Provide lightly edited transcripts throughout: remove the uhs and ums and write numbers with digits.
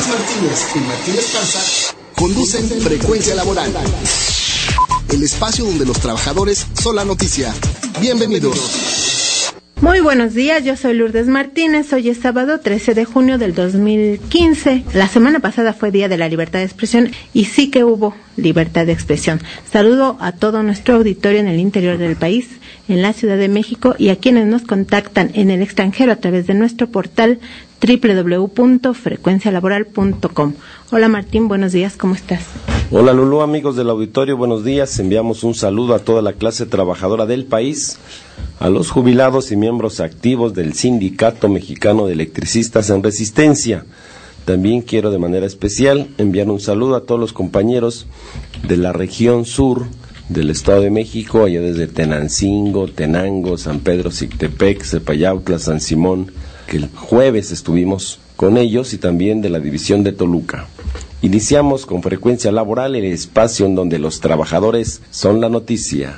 Martínez y Matías Parza conducen Frecuencia Laboral, el espacio donde los trabajadores son la noticia. Bienvenidos. Muy buenos días, yo soy Lourdes Martínez. Hoy es sábado 13 de junio del 2015. La semana pasada fue Día de la Libertad de Expresión y sí que hubo libertad de expresión. Saludo a todo nuestro auditorio en el interior del país, en la Ciudad de México y a quienes nos contactan en el extranjero a través de nuestro portal www.frecuencialaboral.com. Hola Martín, buenos días, ¿cómo estás? Hola Lulú, amigos del auditorio, buenos días. Enviamos un saludo a toda la clase trabajadora del país, a los jubilados y miembros activos del Sindicato Mexicano de Electricistas en Resistencia. También quiero de manera especial enviar un saludo a todos los compañeros de la región sur del Estado de México, allá desde Tenancingo, Tenango, San Pedro Xictepec, Zepayautla, San Simón, que el jueves estuvimos con ellos, y también de la división de Toluca. Iniciamos con Frecuencia Laboral, el espacio en donde los trabajadores son la noticia.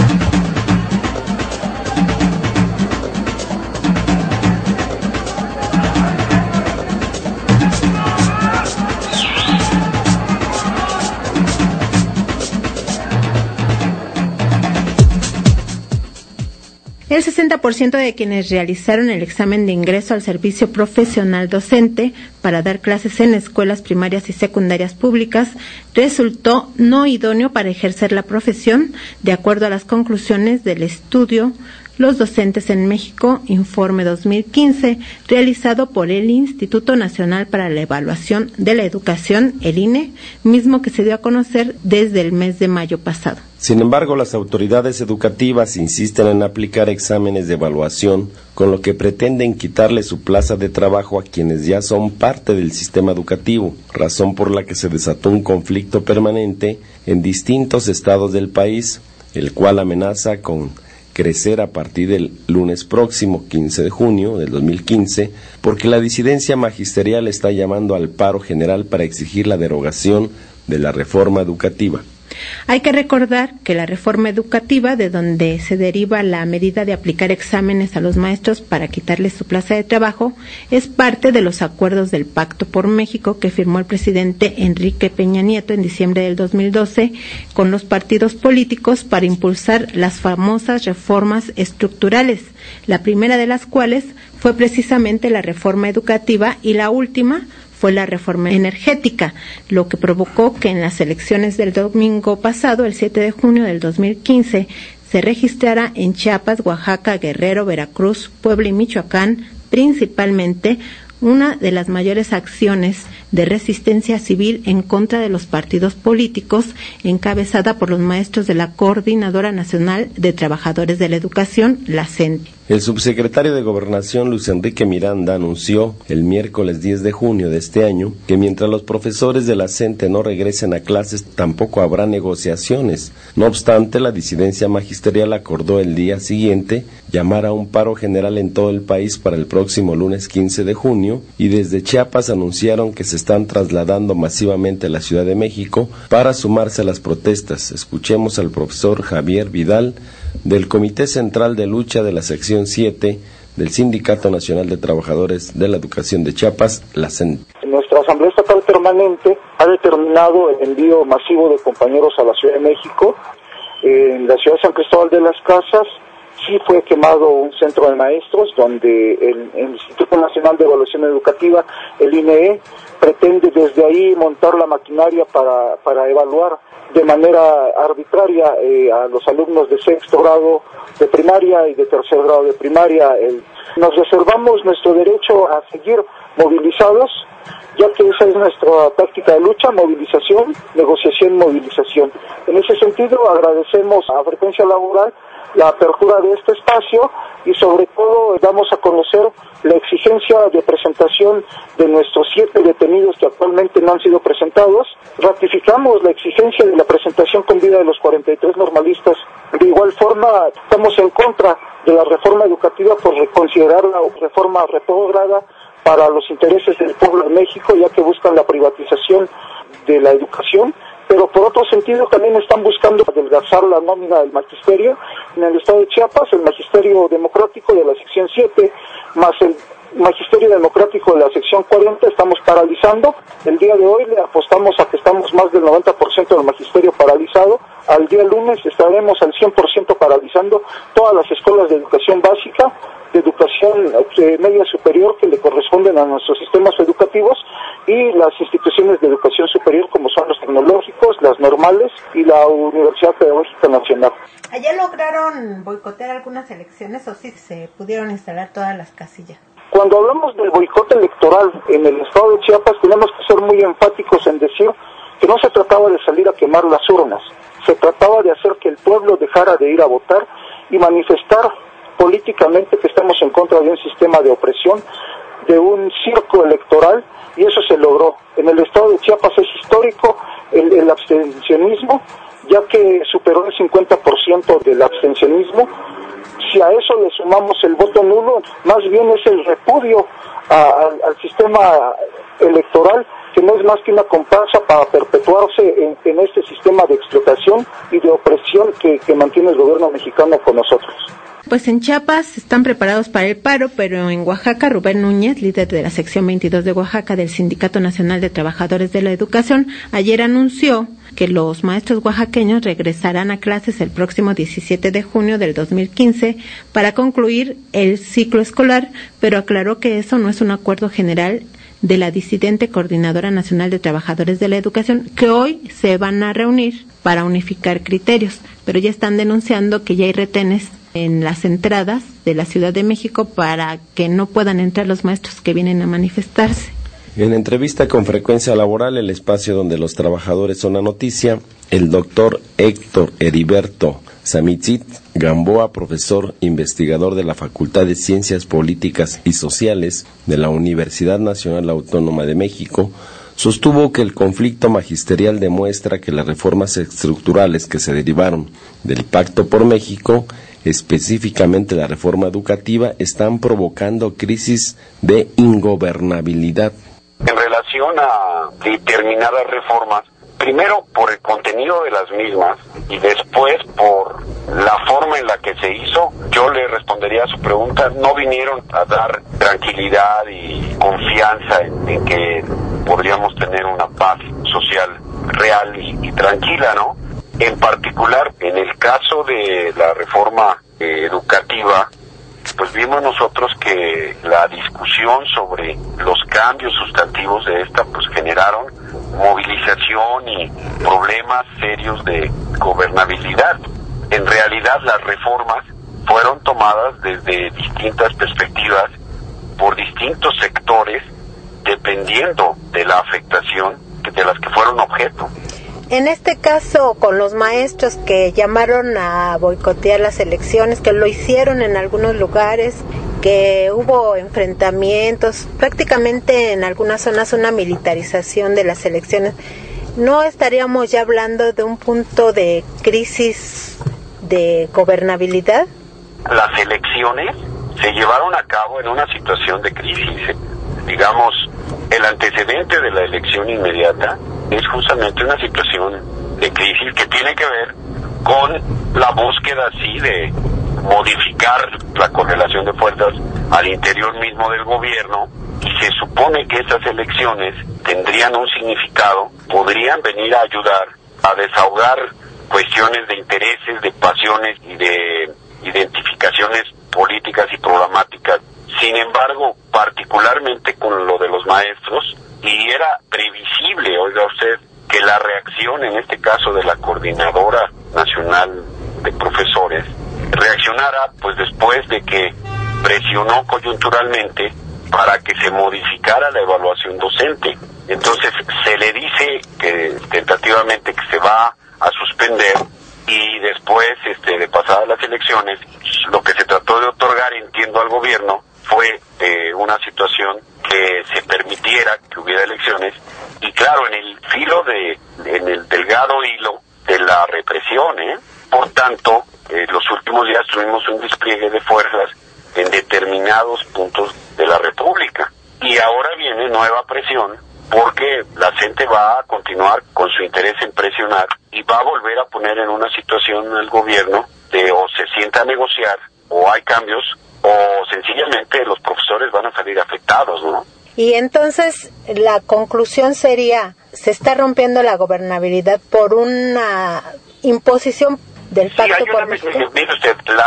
El 60% de quienes realizaron el examen de ingreso al servicio profesional docente para dar clases en escuelas primarias y secundarias públicas resultó no idóneo para ejercer la profesión, de acuerdo a las conclusiones del estudio Los Docentes en México, Informe 2015, realizado por el Instituto Nacional para la Evaluación de la Educación, el INE, mismo que se dio a conocer desde el mes de mayo pasado. Sin embargo, las autoridades educativas insisten en aplicar exámenes de evaluación, con lo que pretenden quitarle su plaza de trabajo a quienes ya son parte del sistema educativo, razón por la que se desató un conflicto permanente en distintos estados del país, el cual amenaza con crecer a partir del lunes próximo, 15 de junio del 2015, porque la disidencia magisterial está llamando al paro general para exigir la derogación de la reforma educativa. Hay que recordar que la reforma educativa, de donde se deriva la medida de aplicar exámenes a los maestros para quitarles su plaza de trabajo, es parte de los acuerdos del Pacto por México que firmó el presidente Enrique Peña Nieto en diciembre del 2012 con los partidos políticos para impulsar las famosas reformas estructurales, la primera de las cuales fue precisamente la reforma educativa y la última fue la reforma energética, lo que provocó que en las elecciones del domingo pasado, el 7 de junio del 2015, se registrara en Chiapas, Oaxaca, Guerrero, Veracruz, Puebla y Michoacán, principalmente, una de las mayores acciones de resistencia civil en contra de los partidos políticos, encabezada por los maestros de la Coordinadora Nacional de Trabajadores de la Educación, la CENTE. El subsecretario de Gobernación, Luis Enrique Miranda, anunció el miércoles 10 de junio de este año que mientras los profesores de la CENTE no regresen a clases, tampoco habrá negociaciones. No obstante, la disidencia magisterial acordó el día siguiente llamar a un paro general en todo el país para el próximo lunes 15 de junio, y desde Chiapas anunciaron que se están trasladando masivamente a la Ciudad de México para sumarse a las protestas. Escuchemos al profesor Javier Vidal, del Comité Central de Lucha de la Sección 7 del Sindicato Nacional de Trabajadores de la Educación de Chiapas, la CENTE. Nuestra Asamblea Estatal Permanente ha determinado el envío masivo de compañeros a la Ciudad de México. En la ciudad de San Cristóbal de las Casas sí fue quemado un centro de maestros donde el Instituto Nacional de Evaluación Educativa, el INE, pretende desde ahí montar la maquinaria para evaluar de manera arbitraria a los alumnos de sexto grado de primaria y de tercer grado de primaria. Nos reservamos nuestro derecho a seguir movilizados, ya que esa es nuestra táctica de lucha: movilización, negociación, movilización. En ese sentido, agradecemos a Frecuencia Laboral la apertura de este espacio y sobre todo damos a conocer la exigencia de presentación de nuestros 7 detenidos que actualmente no han sido presentados. Ratificamos la exigencia de la presentación con vida de los 43 normalistas. De igual forma, estamos en contra de la reforma educativa por considerarla reforma retrógrada para los intereses del pueblo de México, ya que buscan la privatización de la educación. Pero por otro sentido también están buscando adelgazar la nómina del magisterio. En el estado de Chiapas, el magisterio democrático de la sección 7, más el magisterio democrático de la sección 40, estamos paralizando. El día de hoy le apostamos a que estamos más del 90% del magisterio paralizado. Al día lunes estaremos al 100% paralizando todas las escuelas de educación básica, de educación media superior que le corresponden a nuestros sistemas educativos, y las instituciones de educación superior como son los tecnológicos, las normales y la Universidad Pedagógica Nacional. ¿Allá lograron boicotear algunas elecciones o sí se pudieron instalar todas las casillas? Cuando hablamos del boicot electoral en el estado de Chiapas, tenemos que ser muy enfáticos en decir que no se trataba de salir a quemar las urnas, se trataba de hacer que el pueblo dejara de ir a votar y manifestar políticamente que estamos en contra de un sistema de opresión, de un circo electoral, y eso se logró. En el estado de Chiapas es histórico el abstencionismo, ya que superó el 50% del abstencionismo. Si a eso le sumamos el voto nulo, más bien es el repudio al sistema electoral, que no es más que una comparsa para perpetuarse en este sistema de explotación y de opresión que mantiene el gobierno mexicano con nosotros. Pues en Chiapas están preparados para el paro, pero en Oaxaca, Rubén Núñez, líder de la sección 22 de Oaxaca del Sindicato Nacional de Trabajadores de la Educación, ayer anunció que los maestros oaxaqueños regresarán a clases el próximo 17 de junio del 2015 para concluir el ciclo escolar, pero aclaró que eso no es un acuerdo general de la disidente Coordinadora Nacional de Trabajadores de la Educación, que hoy se van a reunir para unificar criterios, pero ya están denunciando que ya hay retenes en las entradas de la Ciudad de México para que no puedan entrar los maestros que vienen a manifestarse. En entrevista con Frecuencia Laboral, el espacio donde los trabajadores son la noticia, el doctor Héctor Heriberto Samitzit Gamboa, profesor investigador de la Facultad de Ciencias Políticas y Sociales de la Universidad Nacional Autónoma de México, sostuvo que el conflicto magisterial demuestra que las reformas estructurales que se derivaron del Pacto por México, específicamente la reforma educativa, están provocando crisis de ingobernabilidad. En relación a determinadas reformas, primero por el contenido de las mismas y después por la forma en la que se hizo, yo le respondería a su pregunta, no vinieron a dar tranquilidad y confianza en que podríamos tener una paz social real y tranquila, ¿no? En particular, en el caso de la reforma educativa, pues vimos nosotros que la discusión sobre los cambios sustantivos de esta pues generaron movilización y problemas serios de gobernabilidad. En realidad las reformas fueron tomadas desde distintas perspectivas por distintos sectores dependiendo de la afectación de las que fueron objeto. En este caso, con los maestros que llamaron a boicotear las elecciones, que lo hicieron en algunos lugares, que hubo enfrentamientos, prácticamente en algunas zonas una militarización de las elecciones, ¿no estaríamos ya hablando de un punto de crisis de gobernabilidad? Las elecciones se llevaron a cabo en una situación de crisis. Digamos, el antecedente de la elección inmediata es justamente una situación de crisis que tiene que ver con la búsqueda, sí, de modificar la correlación de fuerzas al interior mismo del gobierno, y se supone que estas elecciones tendrían un significado, podrían venir a ayudar a desahogar cuestiones de intereses, de pasiones y de identificaciones políticas y programáticas. Sin embargo, particularmente con lo de los maestros, y era previsible, oiga usted, que la reacción en este caso de la Coordinadora Nacional de Profesores reaccionara pues después de que presionó coyunturalmente para que se modificara la evaluación docente. Entonces se le dice que tentativamente que se va a suspender, y después de pasadas las elecciones lo que se trató de otorgar, entiendo, al gobierno fue una situación que se permitiera que hubiera elecciones, y claro, en el delgado hilo de la represión, Por tanto, los últimos días tuvimos un despliegue de fuerzas en determinados puntos de la República, y ahora viene nueva presión porque la gente va a continuar con su interés en presionar y va a volver a poner en una situación al gobierno de o se sienta a negociar o hay cambios, o sencillamente los profesores van a salir afectados, ¿no? Y entonces la conclusión sería, se está rompiendo la gobernabilidad por una imposición del Pacto por México. Mire usted, la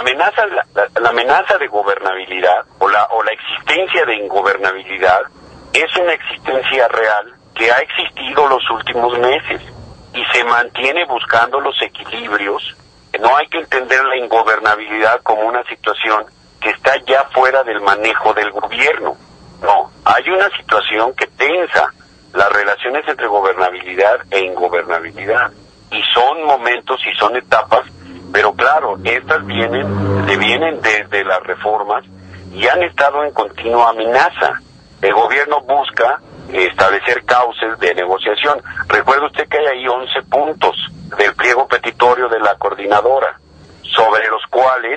amenaza de gobernabilidad o la existencia de ingobernabilidad es una existencia real que ha existido los últimos meses y se mantiene buscando los equilibrios. No hay que entender la ingobernabilidad como una situación que está ya fuera del manejo del gobierno. No, hay una situación que tensa las relaciones entre gobernabilidad e ingobernabilidad. Y son momentos y son etapas, pero claro, estas vienen desde las reformas y han estado en continua amenaza. El gobierno busca establecer cauces de negociación. Recuerde usted que hay ahí 11 puntos del pliego petitorio de la coordinadora, sobre los cuales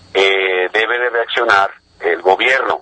debe de reaccionar el gobierno.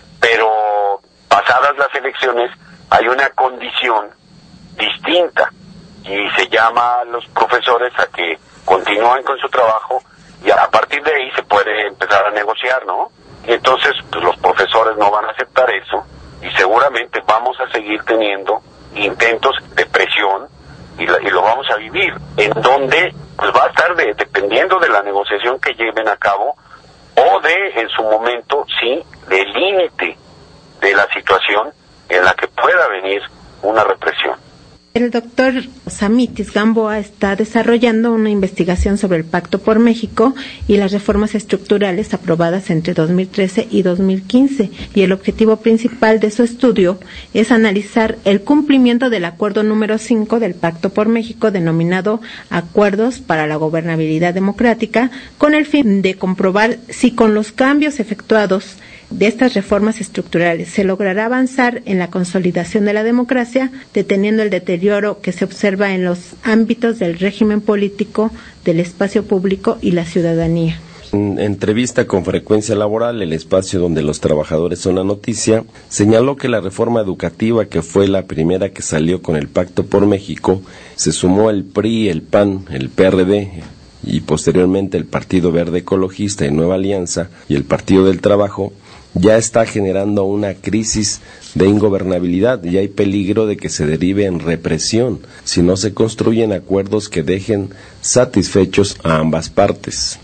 Pero pasadas las elecciones hay una condición distinta y se llama a los profesores a que continúen con su trabajo y a partir de ahí se puede empezar a negociar, ¿no? Y entonces pues, los profesores no van a aceptar eso y seguramente vamos a seguir teniendo intentos de presión y lo vamos a vivir, en donde pues va a estar dependiendo de la negociación que lleven a cabo o de, en su momento, sí, del límite de la situación en la que pueda venir una represión. El doctor Samitis Gamboa está desarrollando una investigación sobre el Pacto por México y las reformas estructurales aprobadas entre 2013 y 2015, y el objetivo principal de su estudio es analizar el cumplimiento del acuerdo número 5 del Pacto por México, denominado Acuerdos para la Gobernabilidad Democrática, con el fin de comprobar si con los cambios efectuados de estas reformas estructurales se logrará avanzar en la consolidación de la democracia, deteniendo el deterioro que se observa en los ámbitos del régimen político, del espacio público y la ciudadanía. En entrevista con Frecuencia Laboral, el espacio donde los trabajadores son la noticia, señaló que la reforma educativa, que fue la primera que salió con el Pacto por México, se sumó el PRI, el PAN, el PRD y posteriormente el Partido Verde Ecologista y Nueva Alianza y el Partido del Trabajo, ya está generando una crisis de ingobernabilidad y hay peligro de que se derive en represión si no se construyen acuerdos que dejen satisfechos a ambas partes.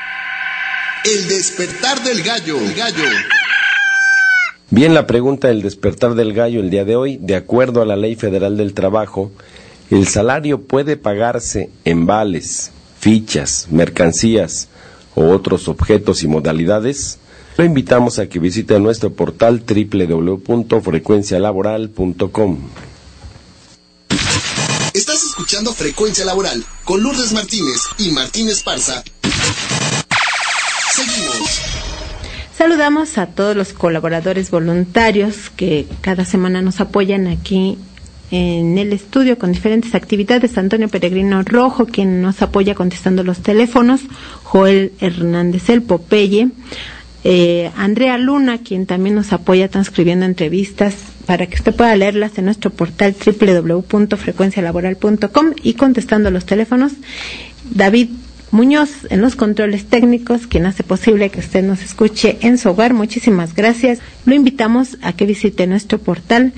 El despertar del gallo. Bien, la pregunta del despertar del gallo el día de hoy, de acuerdo a la Ley Federal del Trabajo, ¿el salario puede pagarse en vales, fichas, mercancías o otros objetos y modalidades? Lo invitamos a que visite nuestro portal www.frecuencialaboral.com. Estás escuchando Frecuencia Laboral con Lourdes Martínez y Martín Esparza. Seguimos. Saludamos a todos los colaboradores voluntarios que cada semana nos apoyan aquí en el estudio con diferentes actividades. Antonio Peregrino Rojo, quien nos apoya contestando los teléfonos, Joel Hernández el Popeye, Andrea Luna, quien también nos apoya transcribiendo entrevistas para que usted pueda leerlas en nuestro portal www.frecuencialaboral.com y contestando los teléfonos, David Muñoz en los controles técnicos, quien hace posible que usted nos escuche en su hogar. Muchísimas gracias. Lo invitamos a que visite nuestro portal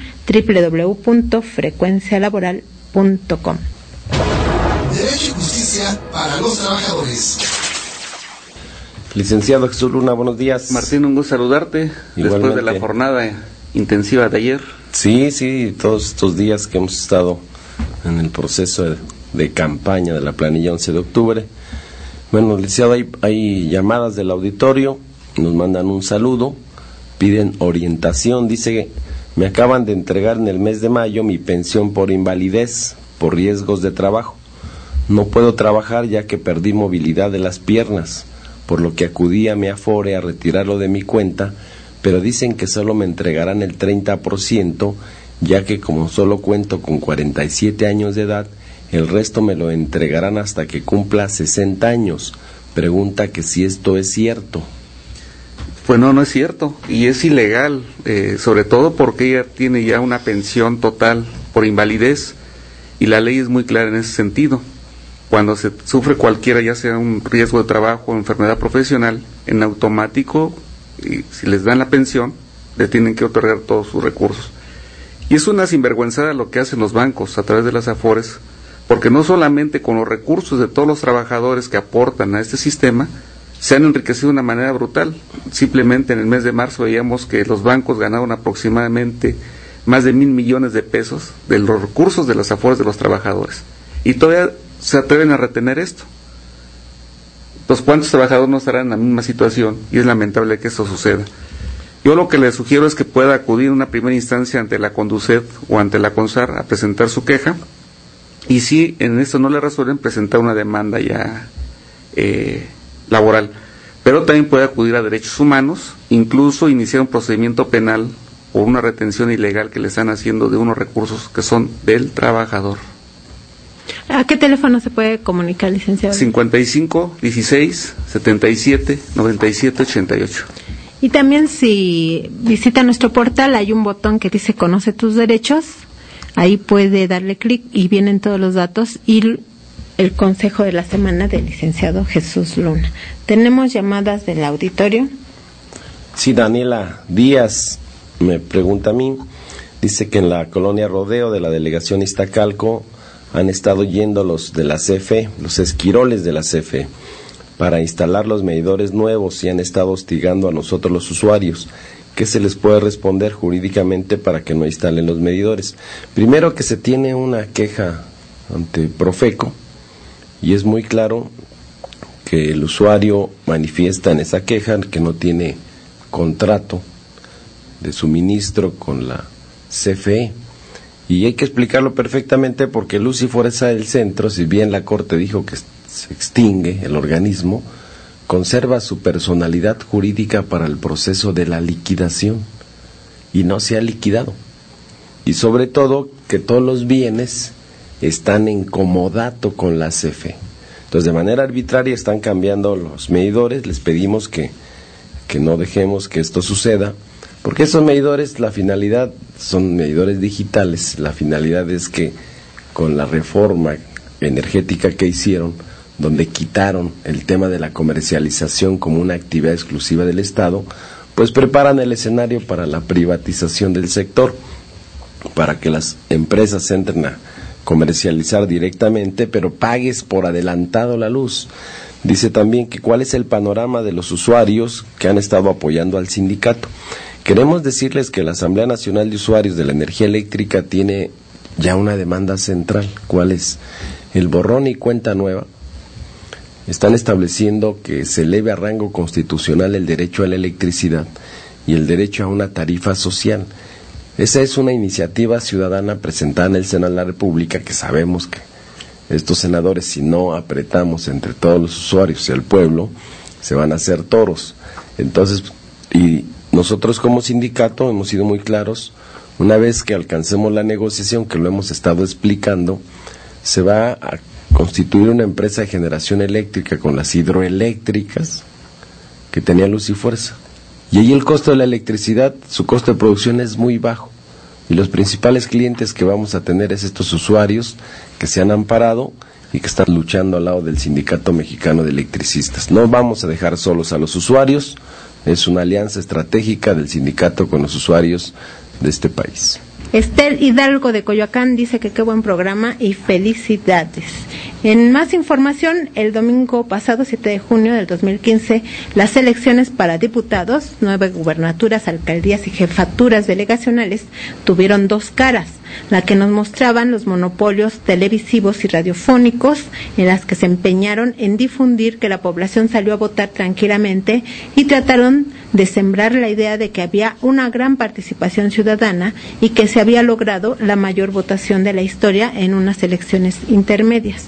www.frecuencialaboral.com. Derecho y justicia para los trabajadores. Licenciado Jesús Luna, buenos días. Martín, un gusto saludarte. Igualmente. Después de la jornada intensiva de ayer. Sí, todos estos días que hemos estado en el proceso de campaña de la planilla 11 de octubre. Bueno, licenciado, hay llamadas del auditorio, nos mandan un saludo, piden orientación. Dice, me acaban de entregar en el mes de mayo mi pensión por invalidez, por riesgos de trabajo. No puedo trabajar ya que perdí movilidad de las piernas, por lo que acudí a mi Afore a retirarlo de mi cuenta, pero dicen que solo me entregarán el 30%, ya que como solo cuento con 47 años de edad, el resto me lo entregarán hasta que cumpla 60 años. Pregunta que si esto es cierto. Pues no es cierto, y es ilegal, sobre todo porque ella tiene ya una pensión total por invalidez, y la ley es muy clara en ese sentido. Cuando se sufre cualquiera, ya sea un riesgo de trabajo o enfermedad profesional, en automático, si les dan la pensión, le tienen que otorgar todos sus recursos. Y es una sinvergüenzada lo que hacen los bancos a través de las Afores, porque no solamente con los recursos de todos los trabajadores que aportan a este sistema, se han enriquecido de una manera brutal. Simplemente en el mes de marzo veíamos que los bancos ganaron aproximadamente más de 1,000 millones de pesos de los recursos de las Afores de los trabajadores. Y todavía se atreven a retener esto. Entonces, ¿cuántos trabajadores no estarán en la misma situación? Y es lamentable que esto suceda. Yo lo que le sugiero es que pueda acudir en una primera instancia ante la Conducet o ante la CONSAR a presentar su queja, y si en esto no le resuelven, presentar una demanda ya laboral. Pero también puede acudir a Derechos Humanos, incluso iniciar un procedimiento penal por una retención ilegal que le están haciendo de unos recursos que son del trabajador. ¿A qué teléfono se puede comunicar, licenciado? 55 16 77 97 88. Y también si visita nuestro portal, hay un botón que dice Conoce tus derechos. Ahí puede darle clic y vienen todos los datos y el consejo de la semana del licenciado Jesús Luna. ¿Tenemos llamadas del auditorio? Sí, Daniela Díaz me pregunta a mí. Dice que en la colonia Rodeo de la delegación Iztacalco han estado yendo los de la CFE, los esquiroles de la CFE, para instalar los medidores nuevos y han estado hostigando a nosotros los usuarios. ¿Qué se les puede responder jurídicamente para que no instalen los medidores? Primero, que se tiene una queja ante Profeco y es muy claro que el usuario manifiesta en esa queja que no tiene contrato de suministro con la CFE. Y hay que explicarlo perfectamente porque Luz y Fuerza del Centro, si bien la Corte dijo que se extingue el organismo, conserva su personalidad jurídica para el proceso de la liquidación y no se ha liquidado. Y sobre todo que todos los bienes están en comodato con la CFE. Entonces, de manera arbitraria están cambiando los medidores. Les pedimos que no dejemos que esto suceda, porque estos medidores, la finalidad, son medidores digitales. La finalidad es que con la reforma energética que hicieron, donde quitaron el tema de la comercialización como una actividad exclusiva del Estado, pues preparan el escenario para la privatización del sector, para que las empresas entren a comercializar directamente, pero pagues por adelantado la luz. Dice también que cuál es el panorama de los usuarios que han estado apoyando al sindicato. Queremos decirles que la Asamblea Nacional de Usuarios de la Energía Eléctrica tiene ya una demanda central. ¿Cuál es? El borrón y cuenta nueva. Están estableciendo que se eleve a rango constitucional el derecho a la electricidad y el derecho a una tarifa social. Esa es una iniciativa ciudadana presentada en el Senado de la República, que sabemos que estos senadores, si no apretamos entre todos los usuarios y el pueblo, se van a hacer toros. Entonces, y nosotros como sindicato hemos sido muy claros, una vez que alcancemos la negociación, que lo hemos estado explicando, se va a constituir una empresa de generación eléctrica con las hidroeléctricas que tenía Luz y Fuerza. Y ahí el costo de la electricidad, su costo de producción es muy bajo. Y los principales clientes que vamos a tener es estos usuarios que se han amparado y que están luchando al lado del Sindicato Mexicano de Electricistas. No vamos a dejar solos a los usuarios, es una alianza estratégica del sindicato con los usuarios de este país. Estel Hidalgo de Coyoacán dice que qué buen programa y felicidades. En más información, el domingo pasado, 7 de junio del 2015, las elecciones para diputados, 9 gubernaturas, alcaldías y jefaturas delegacionales tuvieron dos caras, la que nos mostraban los monopolios televisivos y radiofónicos, en las que se empeñaron en difundir que la población salió a votar tranquilamente y trataron de sembrar la idea de que había una gran participación ciudadana y que se había logrado la mayor votación de la historia en unas elecciones intermedias.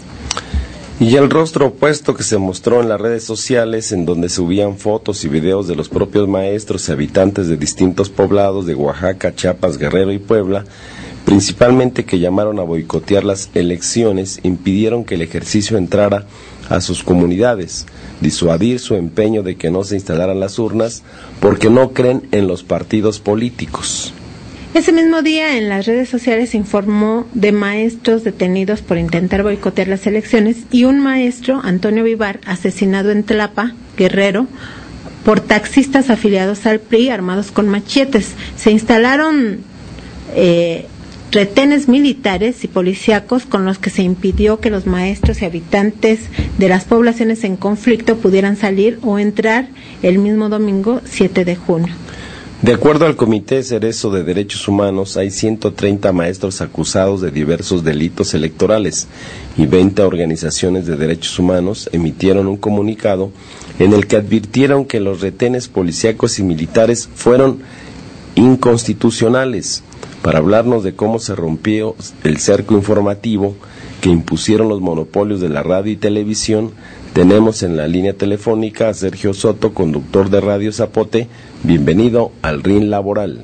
Y el rostro opuesto que se mostró en las redes sociales, en donde subían fotos y videos de los propios maestros y habitantes de distintos poblados de Oaxaca, Chiapas, Guerrero y Puebla, principalmente que llamaron a boicotear las elecciones, impidieron que el ejercicio entrara a sus comunidades, disuadir su empeño de que no se instalaran las urnas porque no creen en los partidos políticos. Ese mismo día, en las redes sociales se informó de maestros detenidos por intentar boicotear las elecciones y un maestro, Antonio Vivar, asesinado en Tlapa, Guerrero, por taxistas afiliados al PRI armados con machetes. Se instalaron retenes militares y policíacos con los que se impidió que los maestros y habitantes de las poblaciones en conflicto pudieran salir o entrar el mismo domingo 7 de junio. De acuerdo al Comité Cerezo de Derechos Humanos, hay 130 maestros acusados de diversos delitos electorales y 20 organizaciones de derechos humanos emitieron un comunicado en el que advirtieron que los retenes policíacos y militares fueron inconstitucionales. Para hablarnos de cómo se rompió el cerco informativo que impusieron los monopolios de la radio y televisión, tenemos en la línea telefónica a Sergio Soto, conductor de Radio Zapote. Bienvenido al Ring Laboral.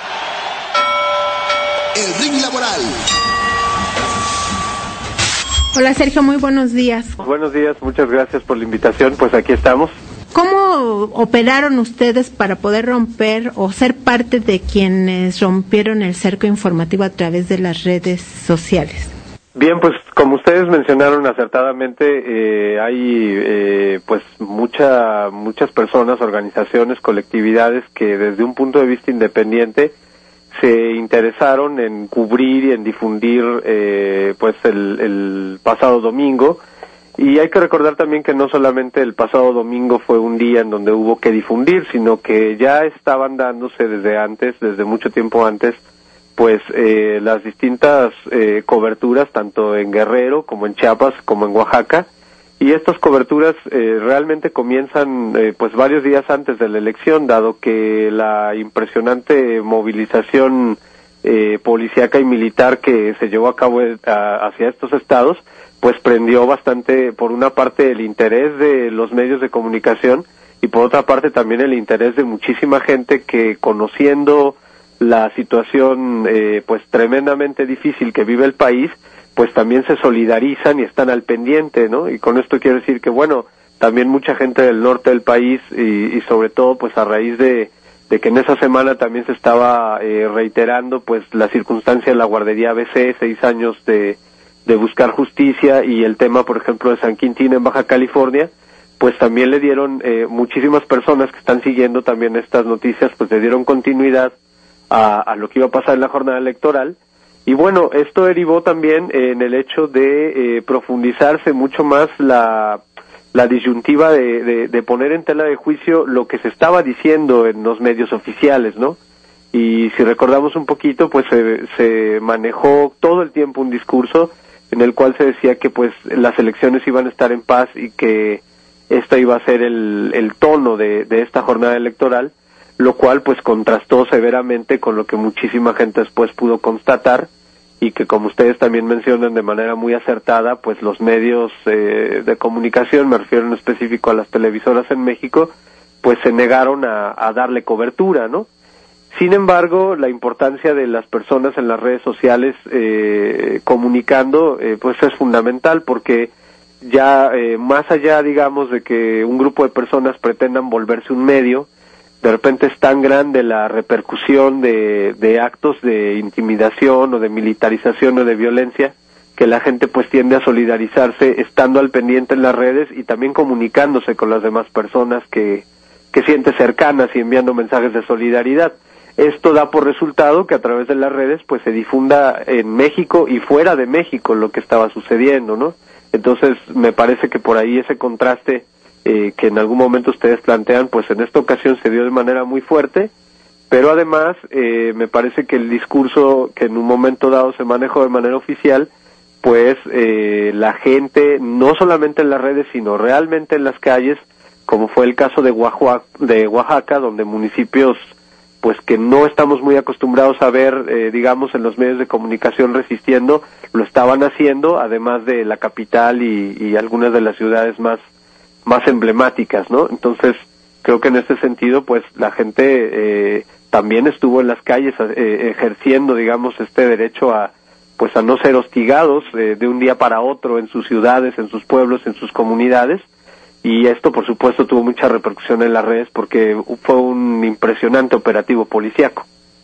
El Ring Laboral. Hola Sergio, muy buenos días. Buenos días, muchas gracias por la invitación, pues aquí estamos. ¿Cómo operaron ustedes para poder romper o ser parte de quienes rompieron el cerco informativo a través de las redes sociales? Bien, pues como ustedes mencionaron acertadamente, hay pues muchas personas, organizaciones, colectividades que desde un punto de vista independiente se interesaron en cubrir y en difundir pues el pasado domingo. Y hay que recordar también que no solamente el pasado domingo fue un día en donde hubo que difundir, sino que ya estaban dándose desde mucho tiempo antes, pues las distintas coberturas, tanto en Guerrero como en Chiapas como en Oaxaca, y estas coberturas realmente comienzan pues varios días antes de la elección, dado que la impresionante movilización policíaca y militar que se llevó a cabo hacia estos estados, pues prendió bastante, por una parte, el interés de los medios de comunicación y por otra parte también el interés de muchísima gente que, conociendo la situación pues tremendamente difícil que vive el país, pues también se solidarizan y están al pendiente, ¿no? Y con esto quiero decir que, bueno, también mucha gente del norte del país y sobre todo pues a raíz de que en esa semana también se estaba reiterando pues la circunstancia de la guardería ABC, 6 años de buscar justicia, y el tema, por ejemplo, de San Quintín en Baja California, pues también le dieron muchísimas personas que están siguiendo también estas noticias, pues le dieron continuidad a lo que iba a pasar en la jornada electoral. Y bueno, esto derivó también en el hecho de profundizarse mucho más la disyuntiva de poner en tela de juicio lo que se estaba diciendo en los medios oficiales, ¿no? Y si recordamos un poquito, pues se manejó todo el tiempo un discurso en el cual se decía que pues las elecciones iban a estar en paz y que esta iba a ser el tono de esta jornada electoral, lo cual pues contrastó severamente con lo que muchísima gente después pudo constatar, y que, como ustedes también mencionan de manera muy acertada, pues los medios de comunicación, me refiero en específico a las televisoras en México, pues se negaron a darle cobertura, ¿no? Sin embargo, la importancia de las personas en las redes sociales comunicando, pues es fundamental, porque ya más allá, digamos, de que un grupo de personas pretendan volverse un medio, de repente es tan grande la repercusión de actos de intimidación o de militarización o de violencia, que la gente pues tiende a solidarizarse estando al pendiente en las redes y también comunicándose con las demás personas que siente cercanas y enviando mensajes de solidaridad. Esto da por resultado que a través de las redes pues se difunda en México y fuera de México lo que estaba sucediendo, ¿no? Entonces me parece que por ahí ese contraste que en algún momento ustedes plantean, pues en esta ocasión se dio de manera muy fuerte, pero además me parece que el discurso que en un momento dado se manejó de manera oficial, pues la gente, no solamente en las redes, sino realmente en las calles, como fue el caso de Oaxaca, donde municipios pues que no estamos muy acostumbrados a ver, digamos, en los medios de comunicación resistiendo, lo estaban haciendo, además de la capital y algunas de las ciudades más emblemáticas, ¿no? Entonces, creo que en este sentido, pues, la gente también estuvo en las calles ejerciendo, digamos, este derecho a no ser hostigados de un día para otro en sus ciudades, en sus pueblos, en sus comunidades. Y esto, por supuesto, tuvo mucha repercusión en las redes porque fue un impresionante operativo policíaco.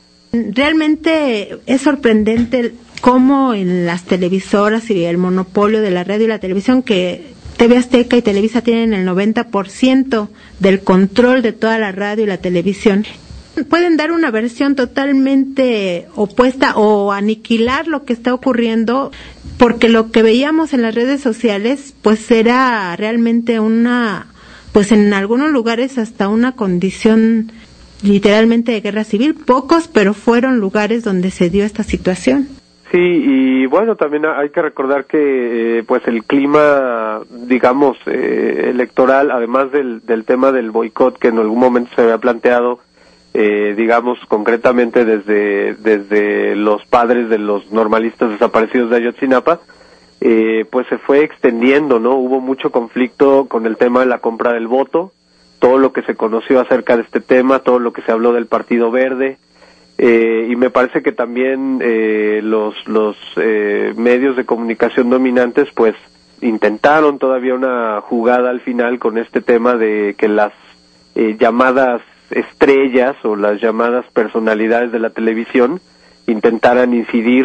Realmente es sorprendente cómo en las televisoras y el monopolio de la radio y la televisión, que TV Azteca y Televisa tienen el 90% del control de toda la radio y la televisión, pueden dar una versión totalmente opuesta o aniquilar lo que está ocurriendo, porque lo que veíamos en las redes sociales pues era realmente pues en algunos lugares hasta una condición literalmente de guerra civil. Pocos, pero fueron lugares donde se dio esta situación. Sí, y bueno, también hay que recordar que pues el clima, digamos, electoral, además del tema del boicot que en algún momento se había planteado, digamos, concretamente desde los padres de los normalistas desaparecidos de Ayotzinapa, pues se fue extendiendo, ¿no? Hubo mucho conflicto con el tema de la compra del voto, todo lo que se conoció acerca de este tema, todo lo que se habló del Partido Verde, y me parece que también los medios de comunicación dominantes pues intentaron todavía una jugada al final con este tema de que las llamadas estrellas o las llamadas personalidades de la televisión intentaran incidir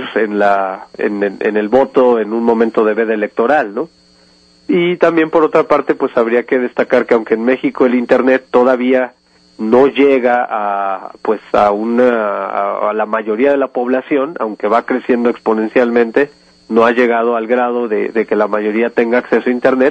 en el voto en un momento de veda electoral, ¿no? Y también por otra parte pues habría que destacar que aunque en México el internet todavía no llega a la mayoría de la población, aunque va creciendo exponencialmente, no ha llegado al grado de que la mayoría tenga acceso a internet.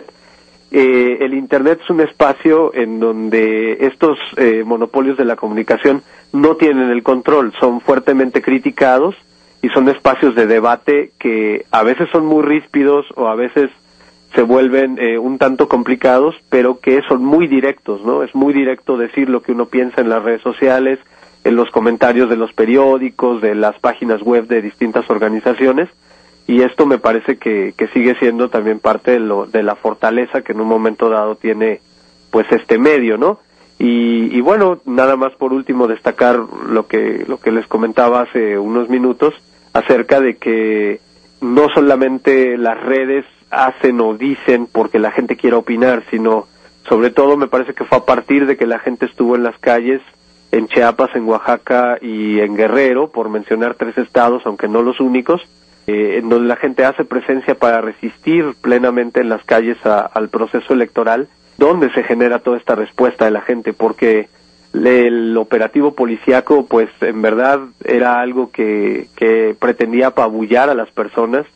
El internet es un espacio en donde estos monopolios de la comunicación no tienen el control, son fuertemente criticados y son espacios de debate que a veces son muy ríspidos o a veces se vuelven un tanto complicados, pero que son muy directos, ¿no? Es muy directo decir lo que uno piensa en las redes sociales, en los comentarios de los periódicos, de las páginas web de distintas organizaciones, y esto me parece que sigue siendo también parte de la fortaleza que en un momento dado tiene pues este medio, ¿no? Y bueno, nada más por último destacar lo que les comentaba hace unos minutos acerca de que no solamente las redes hacen o dicen porque la gente quiera opinar, sino sobre todo me parece que fue a partir de que la gente estuvo en las calles en Chiapas, en Oaxaca y en Guerrero, por mencionar 3 estados, aunque no los únicos, en donde la gente hace presencia para resistir plenamente en las calles al proceso electoral, donde se genera toda esta respuesta de la gente, porque el operativo policíaco pues en verdad era algo que pretendía apabullar a las personas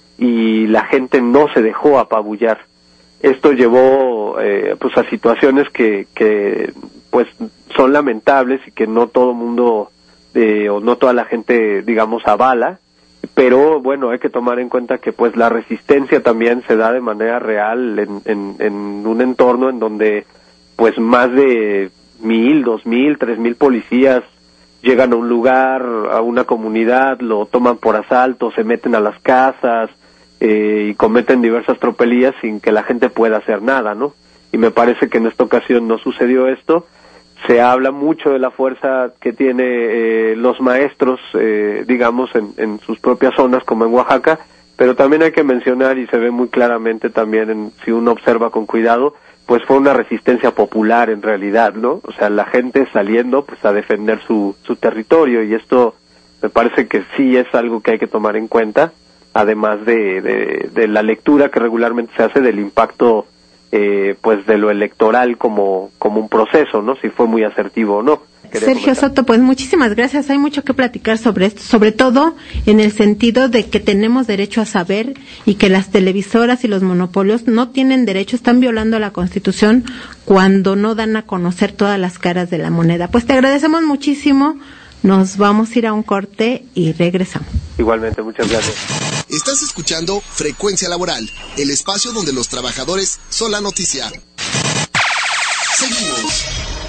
y la gente no se dejó apabullar. Esto llevó pues a situaciones que pues son lamentables y que no todo mundo o no toda la gente digamos avala, pero bueno, hay que tomar en cuenta que pues la resistencia también se da de manera real en un entorno en donde pues más de 1,000, 2,000, 3,000 policías llegan a un lugar, a una comunidad, lo toman por asalto, se meten a las casas y cometen diversas tropelías sin que la gente pueda hacer nada, ¿no? Y me parece que en esta ocasión no sucedió esto. Se habla mucho de la fuerza que tiene los maestros, digamos, en sus propias zonas, como en Oaxaca, pero también hay que mencionar, y se ve muy claramente también, si uno observa con cuidado, pues fue una resistencia popular en realidad, ¿no? O sea, la gente saliendo pues a defender su territorio, y esto me parece que sí es algo que hay que tomar en cuenta, además de la lectura que regularmente se hace del impacto pues de lo electoral como un proceso, ¿no? Si fue muy asertivo o no. Sergio Soto, pues muchísimas gracias. Hay mucho que platicar sobre esto, sobre todo en el sentido de que tenemos derecho a saber y que las televisoras y los monopolios no tienen derecho, están violando la Constitución cuando no dan a conocer todas las caras de la moneda. Pues te agradecemos muchísimo. Nos vamos a ir a un corte y regresamos. Igualmente, muchas gracias. Estás escuchando Frecuencia Laboral, el espacio donde los trabajadores son la noticia. Seguimos.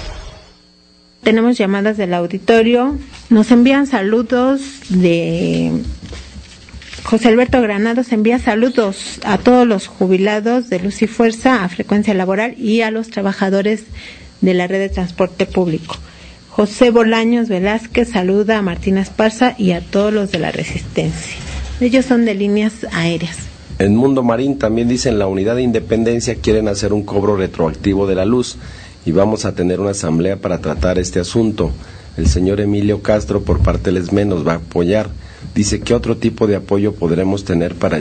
Tenemos llamadas del auditorio. Nos envían saludos de José Alberto Granados. Envía saludos a todos los jubilados de Luz y Fuerza, a Frecuencia Laboral y a los trabajadores de la red de transporte público. José Bolaños Velázquez saluda a Martina Esparza y a todos los de la Resistencia. Ellos son de líneas aéreas. En Mundo Marín también dicen la Unidad de Independencia quieren hacer un cobro retroactivo de la luz y vamos a tener una asamblea para tratar este asunto. El señor Emilio Castro por parte del ESME nos va a apoyar. Dice, ¿qué otro tipo de apoyo podremos tener para echar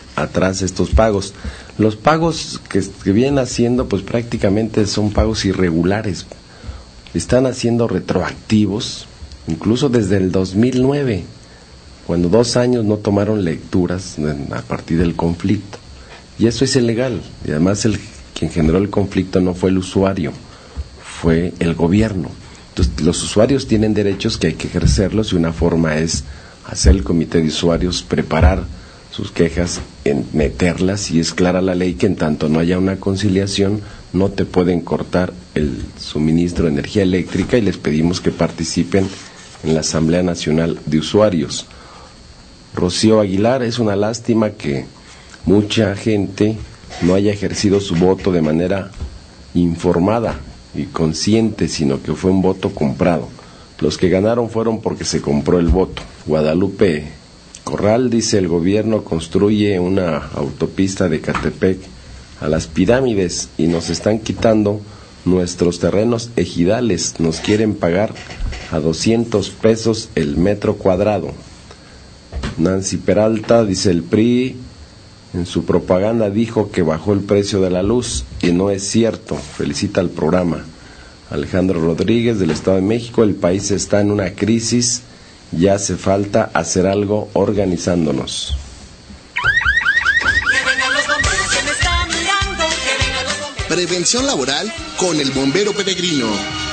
atrás estos pagos. Los pagos que vienen haciendo, pues prácticamente son pagos irregulares. Están haciendo retroactivos, incluso desde el 2009, cuando 2 años no tomaron lecturas a partir del conflicto. Y eso es ilegal. Y además quien generó el conflicto no fue el usuario, fue el gobierno. Entonces, los usuarios tienen derechos que hay que ejercerlos, y una forma es hacer el comité de usuarios, preparar sus quejas, meterlas, y es clara la ley que en tanto no haya una conciliación no te pueden cortar el suministro de energía eléctrica, y les pedimos que participen en la Asamblea Nacional de Usuarios. Rocío Aguilar, es una lástima que mucha gente no haya ejercido su voto de manera informada y consciente, sino que fue un voto comprado. Los que ganaron fueron porque se compró el voto. Guadalupe Corral dice: el gobierno construye una autopista de Catepec a las pirámides y nos están quitando nuestros terrenos ejidales, nos quieren pagar a 200 pesos el metro cuadrado. Nancy Peralta dice: el PRI en su propaganda dijo que bajó el precio de la luz, y no es cierto, felicita al programa. Alejandro Rodríguez del Estado de México: el país está en una crisis, ya hace falta hacer algo organizándonos. Prevención laboral con el bombero peregrino.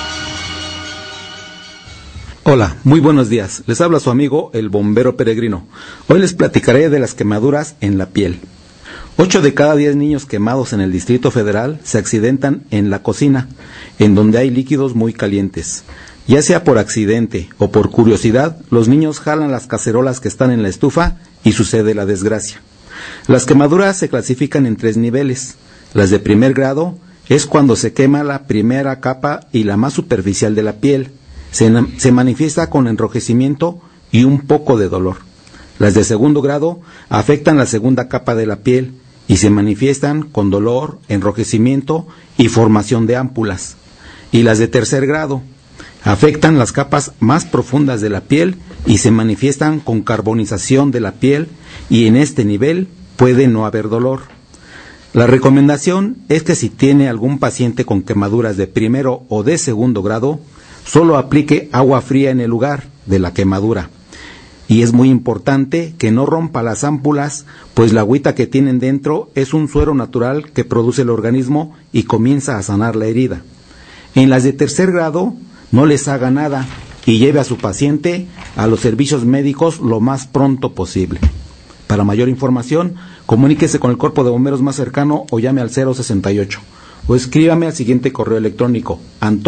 Hola, muy buenos días. Les habla su amigo el bombero peregrino. Hoy les platicaré de las quemaduras en la piel. 8 de cada 10 niños quemados en el Distrito Federal se accidentan en la cocina, en donde hay líquidos muy calientes. Ya sea por accidente o por curiosidad, los niños jalan las cacerolas que están en la estufa y sucede la desgracia. Las quemaduras se clasifican en 3 niveles. Las de primer grado es cuando se quema la primera capa y la más superficial de la piel. Se manifiesta con enrojecimiento y un poco de dolor. Las de segundo grado afectan la segunda capa de la piel y se manifiestan con dolor, enrojecimiento y formación de ámpulas. Y las de tercer grado afectan las capas más profundas de la piel y se manifiestan con carbonización de la piel, y en este nivel puede no haber dolor. La recomendación es que si tiene algún paciente con quemaduras de primero o de segundo grado, solo aplique agua fría en el lugar de la quemadura. Y es muy importante que no rompa las ámpulas, pues la agüita que tienen dentro es un suero natural que produce el organismo y comienza a sanar la herida. En las de tercer grado, no les haga nada y lleve a su paciente a los servicios médicos lo más pronto posible. Para mayor información, comuníquese con el cuerpo de bomberos más cercano o llame al 068. O escríbame al siguiente correo electrónico: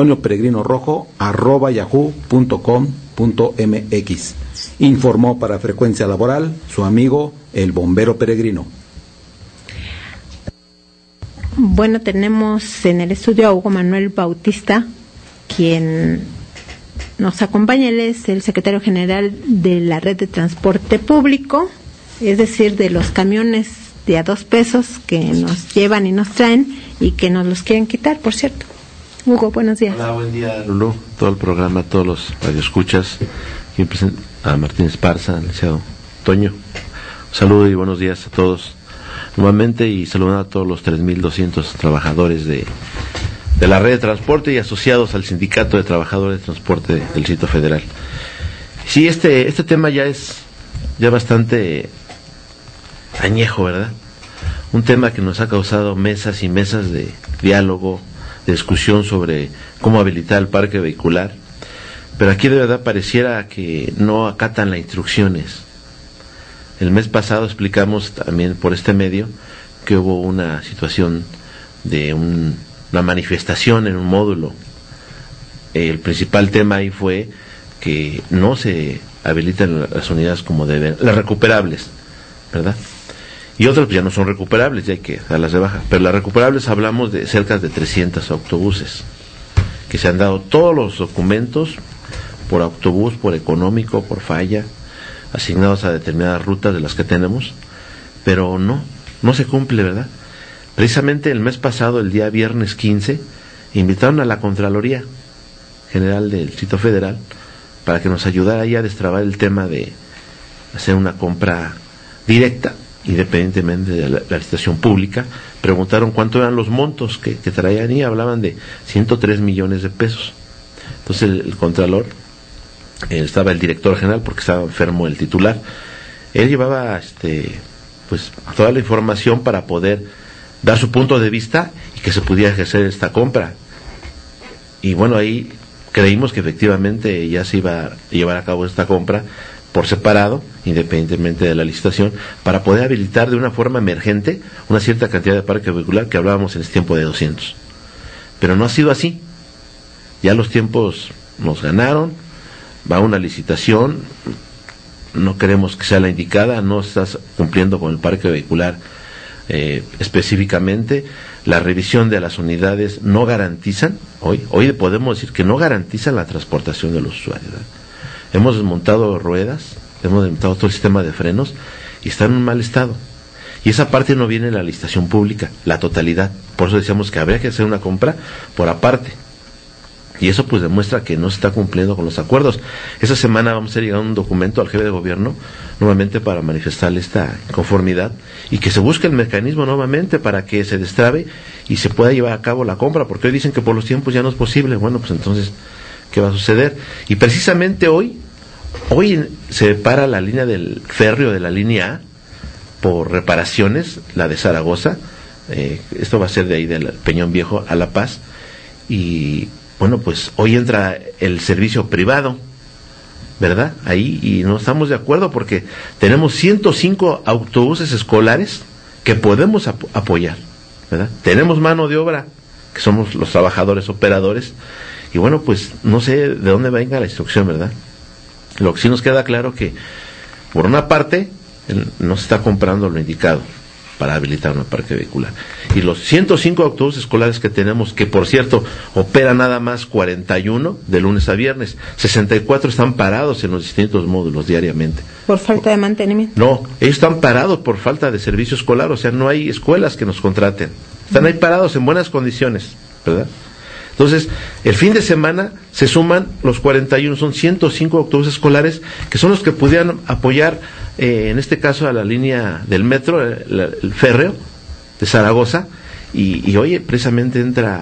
antonioperegrino@yahoo.com.mx. Informó para Frecuencia Laboral su amigo el bombero peregrino. Bueno, tenemos en el estudio a Hugo Manuel Bautista, quien nos acompaña. Él es el secretario general de la Red de Transporte Público, es decir, de los camiones de a 2 pesos que nos llevan y nos traen y que nos los quieren quitar, por cierto. Hugo, buenos días. Hola, buen día, Lulú, todo el programa, todos los radioescuchas. Aquí presento a Martín Esparza, al licenciado Toño. Un saludo y buenos días a todos nuevamente, y saludando a todos los 3.200 trabajadores de la red de transporte y asociados al Sindicato de Trabajadores de Transporte del Distrito Federal. Sí, este tema ya es bastante añejo, ¿verdad? Un tema que nos ha causado mesas y mesas de diálogo, de discusión sobre cómo habilitar el parque vehicular, pero aquí de verdad pareciera que no acatan las instrucciones. El mes pasado explicamos también por este medio que hubo una situación de una manifestación en un módulo. El principal tema ahí fue que no se habilitan las unidades como deben, las recuperables, ¿verdad? Y otras pues ya no son recuperables, ya hay que darlas de baja. Pero las recuperables hablamos de cerca de 300 autobuses, que se han dado todos los documentos por autobús, por económico, por falla, asignados a determinadas rutas de las que tenemos, pero no se cumple, ¿verdad? Precisamente el mes pasado, el día viernes 15, invitaron a la Contraloría General del Distrito Federal para que nos ayudara ahí a destrabar el tema de hacer una compra directa independientemente de la licitación pública. Preguntaron cuánto eran los montos que traían y hablaban de 103 millones de pesos. Entonces el contralor, estaba el director general porque estaba enfermo el titular, él llevaba pues toda la información para poder dar su punto de vista y que se pudiera ejercer esta compra. Y bueno, ahí creímos que efectivamente ya se iba a llevar a cabo esta compra por separado, independientemente de la licitación, para poder habilitar de una forma emergente una cierta cantidad de parque vehicular que hablábamos en ese tiempo de 200. Pero no ha sido así. Ya los tiempos nos ganaron, va una licitación, no queremos que sea la indicada, no estás cumpliendo con el parque vehicular específicamente. La revisión de las unidades no garantizan, hoy podemos decir que no garantizan la transportación de los usuarios, ¿verdad? Hemos desmontado ruedas, hemos desmontado todo el sistema de frenos y está en un mal estado. Y esa parte no viene en la licitación pública, la totalidad. Por eso decíamos que habría que hacer una compra por aparte. Y eso pues demuestra que no se está cumpliendo con los acuerdos. Esta semana vamos a hacer llegar un documento al jefe de gobierno, nuevamente para manifestarle esta inconformidad, y que se busque el mecanismo nuevamente para que se destrabe y se pueda llevar a cabo la compra, porque hoy dicen que por los tiempos ya no es posible. Bueno, pues entonces, ¿qué va a suceder? Y precisamente hoy se para la línea del férreo de la línea A por reparaciones, la de Zaragoza, esto va a ser de ahí del Peñón Viejo a La Paz, y bueno, pues hoy entra el servicio privado, ¿verdad? Ahí, y no estamos de acuerdo porque tenemos 105 autobuses escolares que podemos apoyar, ¿verdad? Tenemos mano de obra, que somos los trabajadores operadores, y bueno, pues no sé de dónde venga la instrucción, ¿verdad? Lo que sí nos queda claro que, por una parte, no se está comprando lo indicado para habilitar un parque vehicular. Y los 105 autobuses escolares que tenemos, que por cierto, operan nada más 41 de lunes a viernes, 64 están parados en los distintos módulos diariamente. ¿Por falta de mantenimiento? No, ellos están parados por falta de servicio escolar, o sea, no hay escuelas que nos contraten. Están ahí parados en buenas condiciones, ¿verdad? Entonces, el fin de semana se suman los 41, son 105 autobuses escolares que son los que pudieran apoyar, en este caso, a la línea del metro, el férreo de Zaragoza, y hoy precisamente entra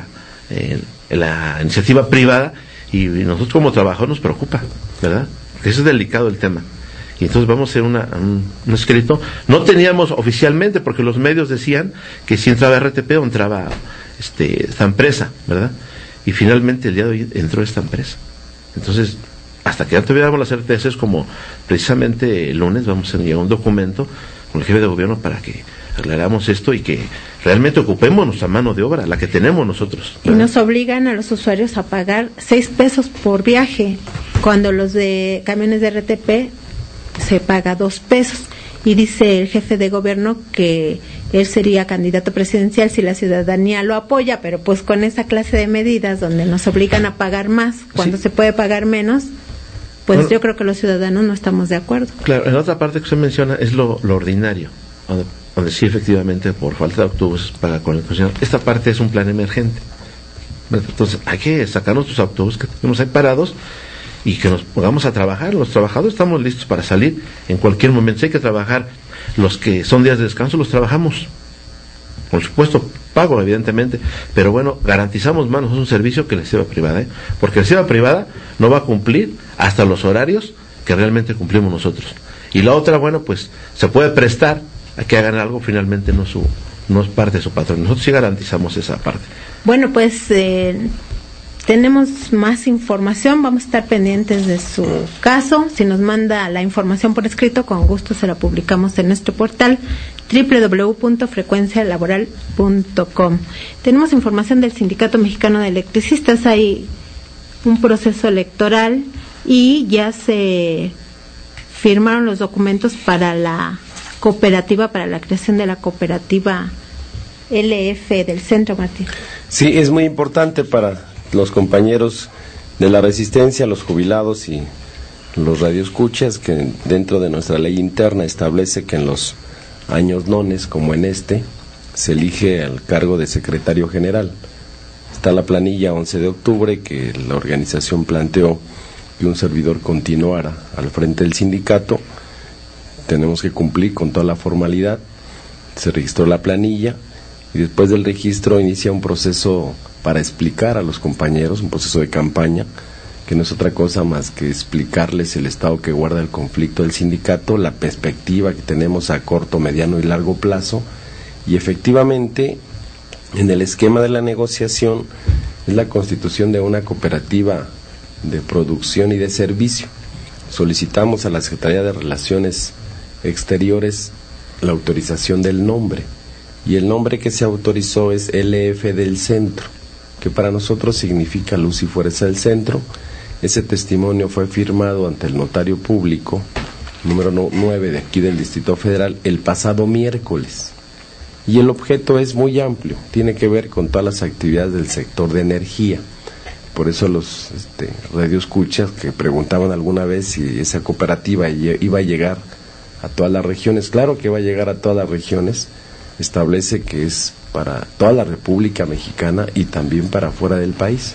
la iniciativa privada, y nosotros como trabajadores nos preocupa, ¿verdad? Porque eso es delicado el tema. Y entonces vamos a hacer un escrito. No teníamos oficialmente, porque los medios decían que si entraba RTP o entraba esta empresa, ¿verdad? Y finalmente el día de hoy entró esta empresa. Entonces, hasta que ya tuviéramos las certezas, como precisamente el lunes vamos a enviar un documento con el jefe de gobierno para que aclaramos esto y que realmente ocupemos nuestra mano de obra, la que tenemos nosotros, ¿verdad? Y nos obligan a los usuarios a pagar 6 pesos por viaje, cuando los de camiones de RTP se paga 2 pesos. Y dice el jefe de gobierno que él sería candidato presidencial si la ciudadanía lo apoya, pero pues con esa clase de medidas donde nos obligan a pagar más cuando se puede pagar menos, pues bueno, yo creo que los ciudadanos no estamos de acuerdo. Claro, en la otra parte que usted menciona es lo ordinario, donde sí efectivamente por falta de autobuses paga con el funcionario. Esta parte es un plan emergente. Entonces hay que sacar nuestros autobuses que tenemos ahí parados y que nos pongamos a trabajar. Los trabajadores estamos listos para salir en cualquier momento. Si hay que trabajar los que son días de descanso, los trabajamos. Por supuesto, pago evidentemente, pero bueno, garantizamos más, es un servicio que la iniciativa privada, porque la iniciativa privada no va a cumplir hasta los horarios que realmente cumplimos nosotros. Y la otra, bueno, pues se puede prestar a que hagan algo, finalmente no es parte de su patrón. Nosotros sí garantizamos esa parte. Bueno, pues tenemos más información, vamos a estar pendientes de su caso. Si nos manda la información por escrito, con gusto se la publicamos en nuestro portal www.frecuencialaboral.com. Tenemos información del Sindicato Mexicano de Electricistas. Hay un proceso electoral y ya se firmaron los documentos para la cooperativa, para la creación de la cooperativa LF del Centro, Martín. Sí, es muy importante para los compañeros de la Resistencia, los jubilados y los radioescuchas, que dentro de nuestra ley interna establece que en los años nones, como en se elige al cargo de secretario general. Está la planilla 11 de octubre que la organización planteó que un servidor continuara al frente del sindicato. Tenemos que cumplir con toda la formalidad se registró la planilla y después del registro inicia un proceso para explicar a los compañeros, un proceso de campaña, que no es otra cosa más que explicarles el estado que guarda el conflicto del sindicato, la perspectiva que tenemos a corto, mediano y largo plazo, y efectivamente en el esquema de la negociación es la constitución de una cooperativa de producción y de servicio. Solicitamos a la Secretaría de Relaciones Exteriores la autorización del nombre, y el nombre que se autorizó es LF del Centro, que para nosotros significa Luz y Fuerza del Centro. Ese testimonio fue firmado ante el notario público número 9 de aquí del Distrito Federal el pasado miércoles, y el objeto es muy amplio, tiene que ver con todas las actividades del sector de energía. Por eso los radioescuchas que preguntaban alguna vez si esa cooperativa iba a llegar a todas las regiones, claro que va a llegar a todas las regiones, establece que es para toda la República Mexicana y también para fuera del país,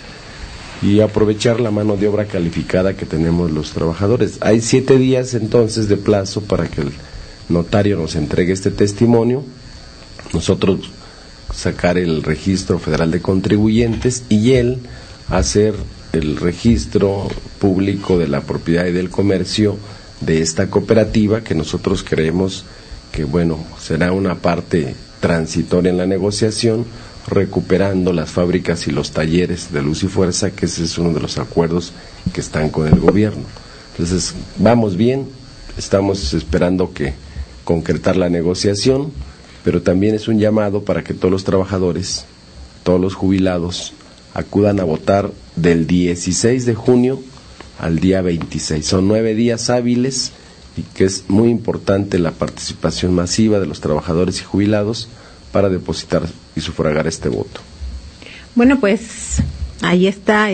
y aprovechar la mano de obra calificada que tenemos los trabajadores. Hay 7 días entonces de plazo para que el notario nos entregue este testimonio, nosotros sacar el registro federal de contribuyentes y él hacer el registro público de la propiedad y del comercio de esta cooperativa, que nosotros creemos que será una parte transitoria en la negociación, recuperando las fábricas y los talleres de Luz y Fuerza, que ese es uno de los acuerdos que están con el gobierno. Entonces, vamos bien, estamos esperando que concretar la negociación, pero también es un llamado para que todos los trabajadores, todos los jubilados, acudan a votar del 16 de junio al día 26. Son 9 días hábiles y que es muy importante la participación masiva de los trabajadores y jubilados para depositar y sufragar este voto. Bueno, pues ahí está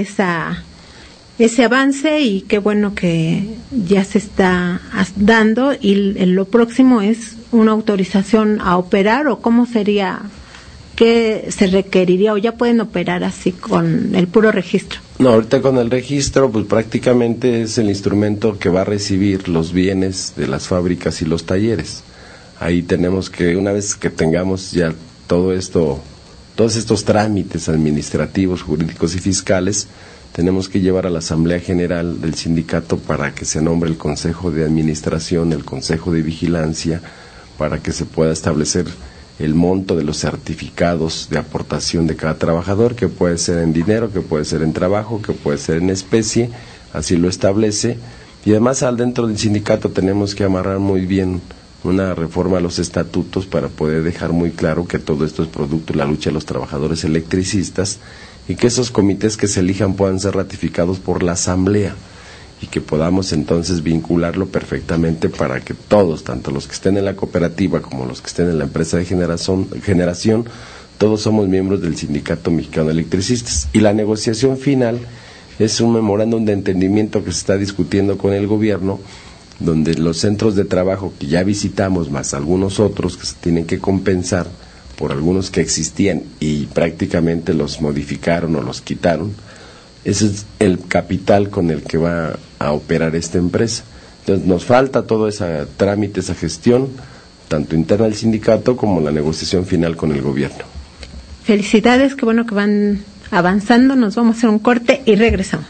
ese avance, y qué bueno que ya se está dando, y lo próximo es una autorización a operar, o cómo sería, qué se requeriría, o ya pueden operar así con el puro registro. No, ahorita con el registro pues prácticamente es el instrumento que va a recibir los bienes de las fábricas y los talleres. Ahí tenemos que, una vez que tengamos ya todo esto, todos estos trámites administrativos, jurídicos y fiscales, tenemos que llevar a la Asamblea General del Sindicato para que se nombre el Consejo de Administración, el Consejo de Vigilancia, para que se pueda establecer el monto de los certificados de aportación de cada trabajador, que puede ser en dinero, que puede ser en trabajo, que puede ser en especie, así lo establece. Y además dentro del sindicato tenemos que amarrar muy bien una reforma a los estatutos para poder dejar muy claro que todo esto es producto de la lucha de los trabajadores electricistas, y que esos comités que se elijan puedan ser ratificados por la Asamblea, y que podamos entonces vincularlo perfectamente para que todos, tanto los que estén en la cooperativa como los que estén en la empresa de generación, todos somos miembros del Sindicato Mexicano de Electricistas. Y la negociación final es un memorándum de entendimiento que se está discutiendo con el gobierno, donde los centros de trabajo que ya visitamos, más algunos otros que se tienen que compensar por algunos que existían y prácticamente los modificaron o los quitaron, ese es el capital con el que va a operar esta empresa. Entonces nos falta todo ese trámite, esa gestión, tanto interna del sindicato como la negociación final con el gobierno. Felicidades, qué bueno que van avanzando. Nos vamos a hacer un corte y regresamos.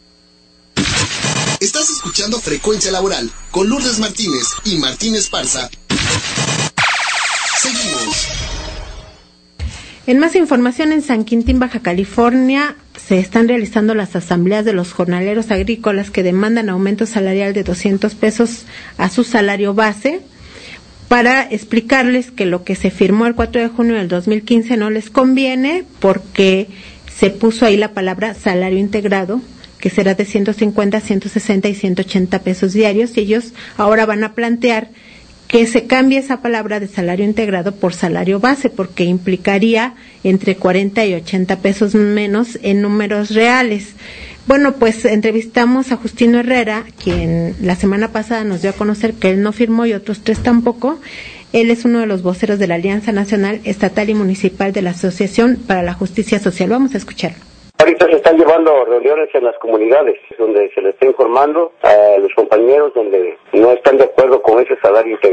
Estás escuchando Frecuencia Laboral con Lourdes Martínez y Martín Esparza. Seguimos. En más información, en San Quintín, Baja California, se están realizando las asambleas de los jornaleros agrícolas que demandan aumento salarial de 200 pesos a su salario base, para explicarles que lo que se firmó el 4 de junio del 2015 no les conviene, porque se puso ahí la palabra salario integrado, que será de 150, 160 y 180 pesos diarios, y ellos ahora van a plantear que se cambie esa palabra de salario integrado por salario base, porque implicaría entre 40 y 80 pesos menos en números reales. Bueno, pues entrevistamos a Justino Herrera, quien la semana pasada nos dio a conocer que él no firmó y otros 3 tampoco. Él es uno de los voceros de la Alianza Nacional, Estatal y Municipal de la Asociación para la Justicia Social. Vamos a escucharlo. Ahorita se están llevando reuniones en las comunidades donde se les está informando a los compañeros donde no están de acuerdo con ese salario integrado.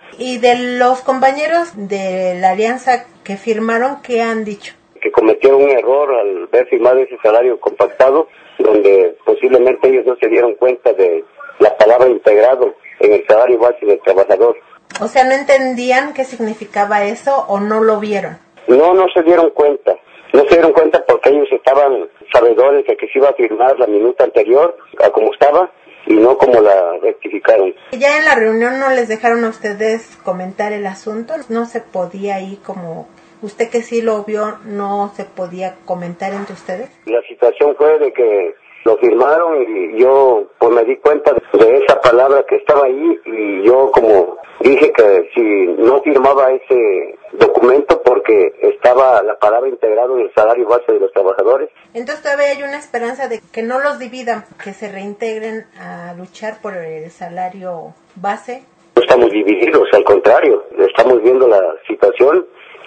¿Y de los compañeros de la alianza que firmaron, qué han dicho? Que cometieron un error al ver firmado ese salario compactado, donde posiblemente ellos no se dieron cuenta de la palabra integrado en el salario base del trabajador. O sea, ¿no entendían qué significaba eso o no lo vieron? No se dieron cuenta. No se dieron cuenta porque ellos estaban sabedores de que se iba a firmar la minuta anterior a como estaba y no como la rectificaron. ¿Ya en la reunión no les dejaron a ustedes comentar el asunto? ¿No se podía ahí como... usted que sí lo vio, no se podía comentar entre ustedes? La situación fue de que lo firmaron y yo pues me di cuenta de esa palabra que estaba ahí y yo como dije que si no firmaba ese documento porque estaba la palabra integrado en el salario base de los trabajadores. Entonces todavía hay una esperanza de que no los dividan, que se reintegren a luchar por el salario base. No estamos divididos, al contrario, estamos viendo la situación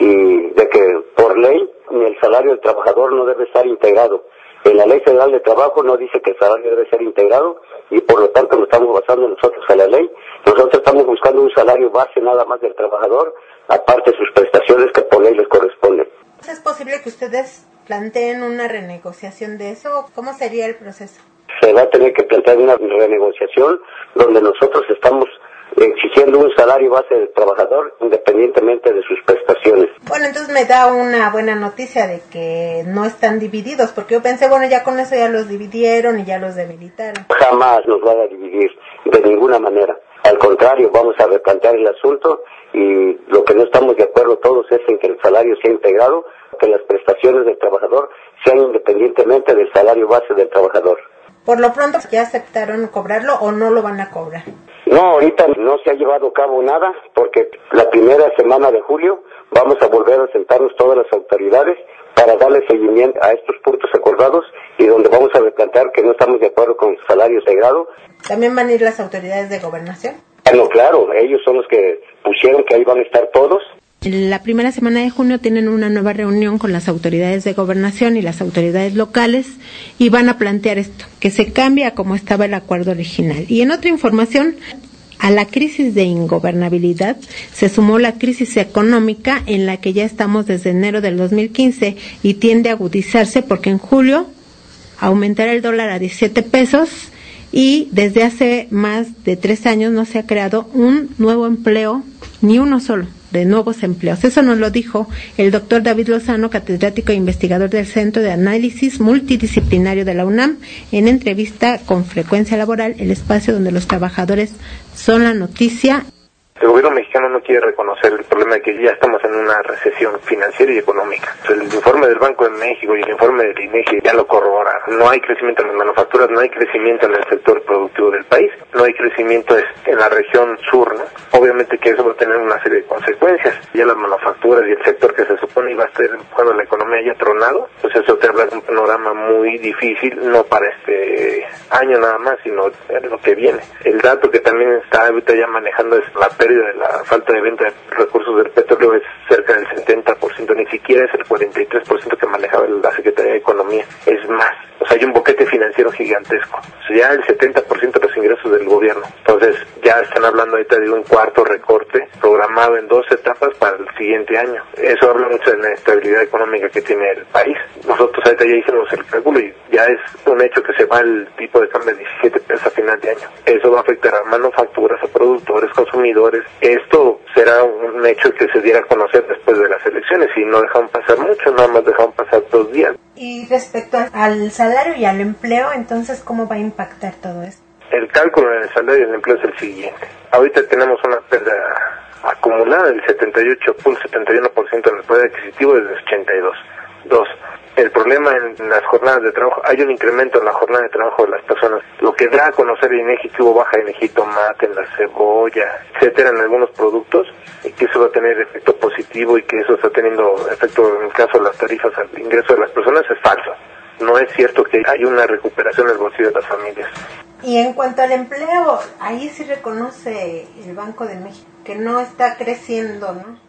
y de que por ley el salario del trabajador no debe estar integrado. En la Ley Federal de Trabajo no dice que el salario debe ser integrado y por lo tanto nos estamos basando nosotros a la ley. Nosotros estamos buscando un salario base nada más del trabajador, aparte de sus prestaciones que por ley les corresponden. ¿Es posible que ustedes planteen una renegociación de eso? ¿Cómo sería el proceso? Se va a tener que plantear una renegociación donde nosotros estamos exigiendo un salario base del trabajador independientemente de sus prestaciones. Bueno, entonces me da una buena noticia de que no están divididos, porque yo pensé, bueno, ya con eso ya los dividieron y ya los debilitaron. Jamás nos van a dividir, de ninguna manera. Al contrario, vamos a replantear el asunto y lo que no estamos de acuerdo todos es en que el salario sea integrado, que las prestaciones del trabajador sean independientemente del salario base del trabajador. Por lo pronto, ¿ya aceptaron cobrarlo o no lo van a cobrar? No, ahorita no se ha llevado a cabo nada, porque la primera semana de julio vamos a volver a sentarnos todas las autoridades para darle seguimiento a estos puntos acordados y donde vamos a replantear que no estamos de acuerdo con el salario integrado. ¿También van a ir las autoridades de gobernación? No, claro, ellos son los que pusieron que ahí van a estar todos. La primera semana de junio tienen una nueva reunión con las autoridades de gobernación y las autoridades locales y van a plantear esto, que se cambie a como estaba el acuerdo original. Y en otra información, a la crisis de ingobernabilidad se sumó la crisis económica en la que ya estamos desde enero del 2015 y tiende a agudizarse porque en julio aumentará el dólar a 17 pesos y desde hace más de 3 años no se ha creado un nuevo empleo, ni uno solo, de nuevos empleos. Eso nos lo dijo el doctor David Lozano, catedrático e investigador del Centro de Análisis Multidisciplinario de la UNAM, en entrevista con Frecuencia Laboral, el espacio donde los trabajadores son la noticia. El gobierno mexicano no quiere reconocer el problema de que ya estamos en una recesión financiera y económica. El informe del Banco de México y el informe del INEGI ya lo corroboran. No hay crecimiento en las manufacturas, no hay crecimiento en el sector productivo del país, no hay crecimiento en la región sur, ¿no? Obviamente que eso va a tener una serie de consecuencias. Ya las manufacturas y el sector que se supone iba a estar empujando la economía ya tronado, pues eso te habla de un panorama muy difícil, no para este año nada más, sino en lo que viene. El dato que también está ahorita ya manejando es la pérdida de la falta de venta de recursos del petróleo es cerca del 70%, ni siquiera es el 43% que manejaba la Secretaría de Economía, es más. O sea, hay un boquete financiero gigantesco. O sea, ya el 70% de los ingresos del gobierno. Entonces, ya están hablando ahorita de un cuarto recorte programado en 2 etapas para el siguiente año. Eso habla mucho de la estabilidad económica que tiene el país. Nosotros ahorita ya hicimos el cálculo y ya es un hecho que se va el tipo de cambio de 17 pesos a final de año. Eso va a afectar a manufacturas, a productores, consumidores. Esto será un hecho que se diera a conocer después de las elecciones y no dejaron pasar mucho, nada más dejaron pasar 2 días. Y respecto al salario y al empleo, entonces, ¿cómo va a impactar todo esto? El cálculo en el salario y el empleo es el siguiente. Ahorita tenemos una pérdida acumulada del 78.71% en el poder adquisitivo desde 82. 2. El problema en las jornadas de trabajo, hay un incremento en la jornada de trabajo de las personas, lo que da a conocer INEGI que hubo baja en jitomate, en la cebolla, etcétera, en algunos productos, y que eso va a tener efecto positivo y que eso está teniendo efecto en el caso de las tarifas al ingreso de las personas, es falso. No es cierto que hay una recuperación en el bolsillo de las familias. Y en cuanto al empleo, ahí sí reconoce el Banco de México que no está creciendo, ¿no?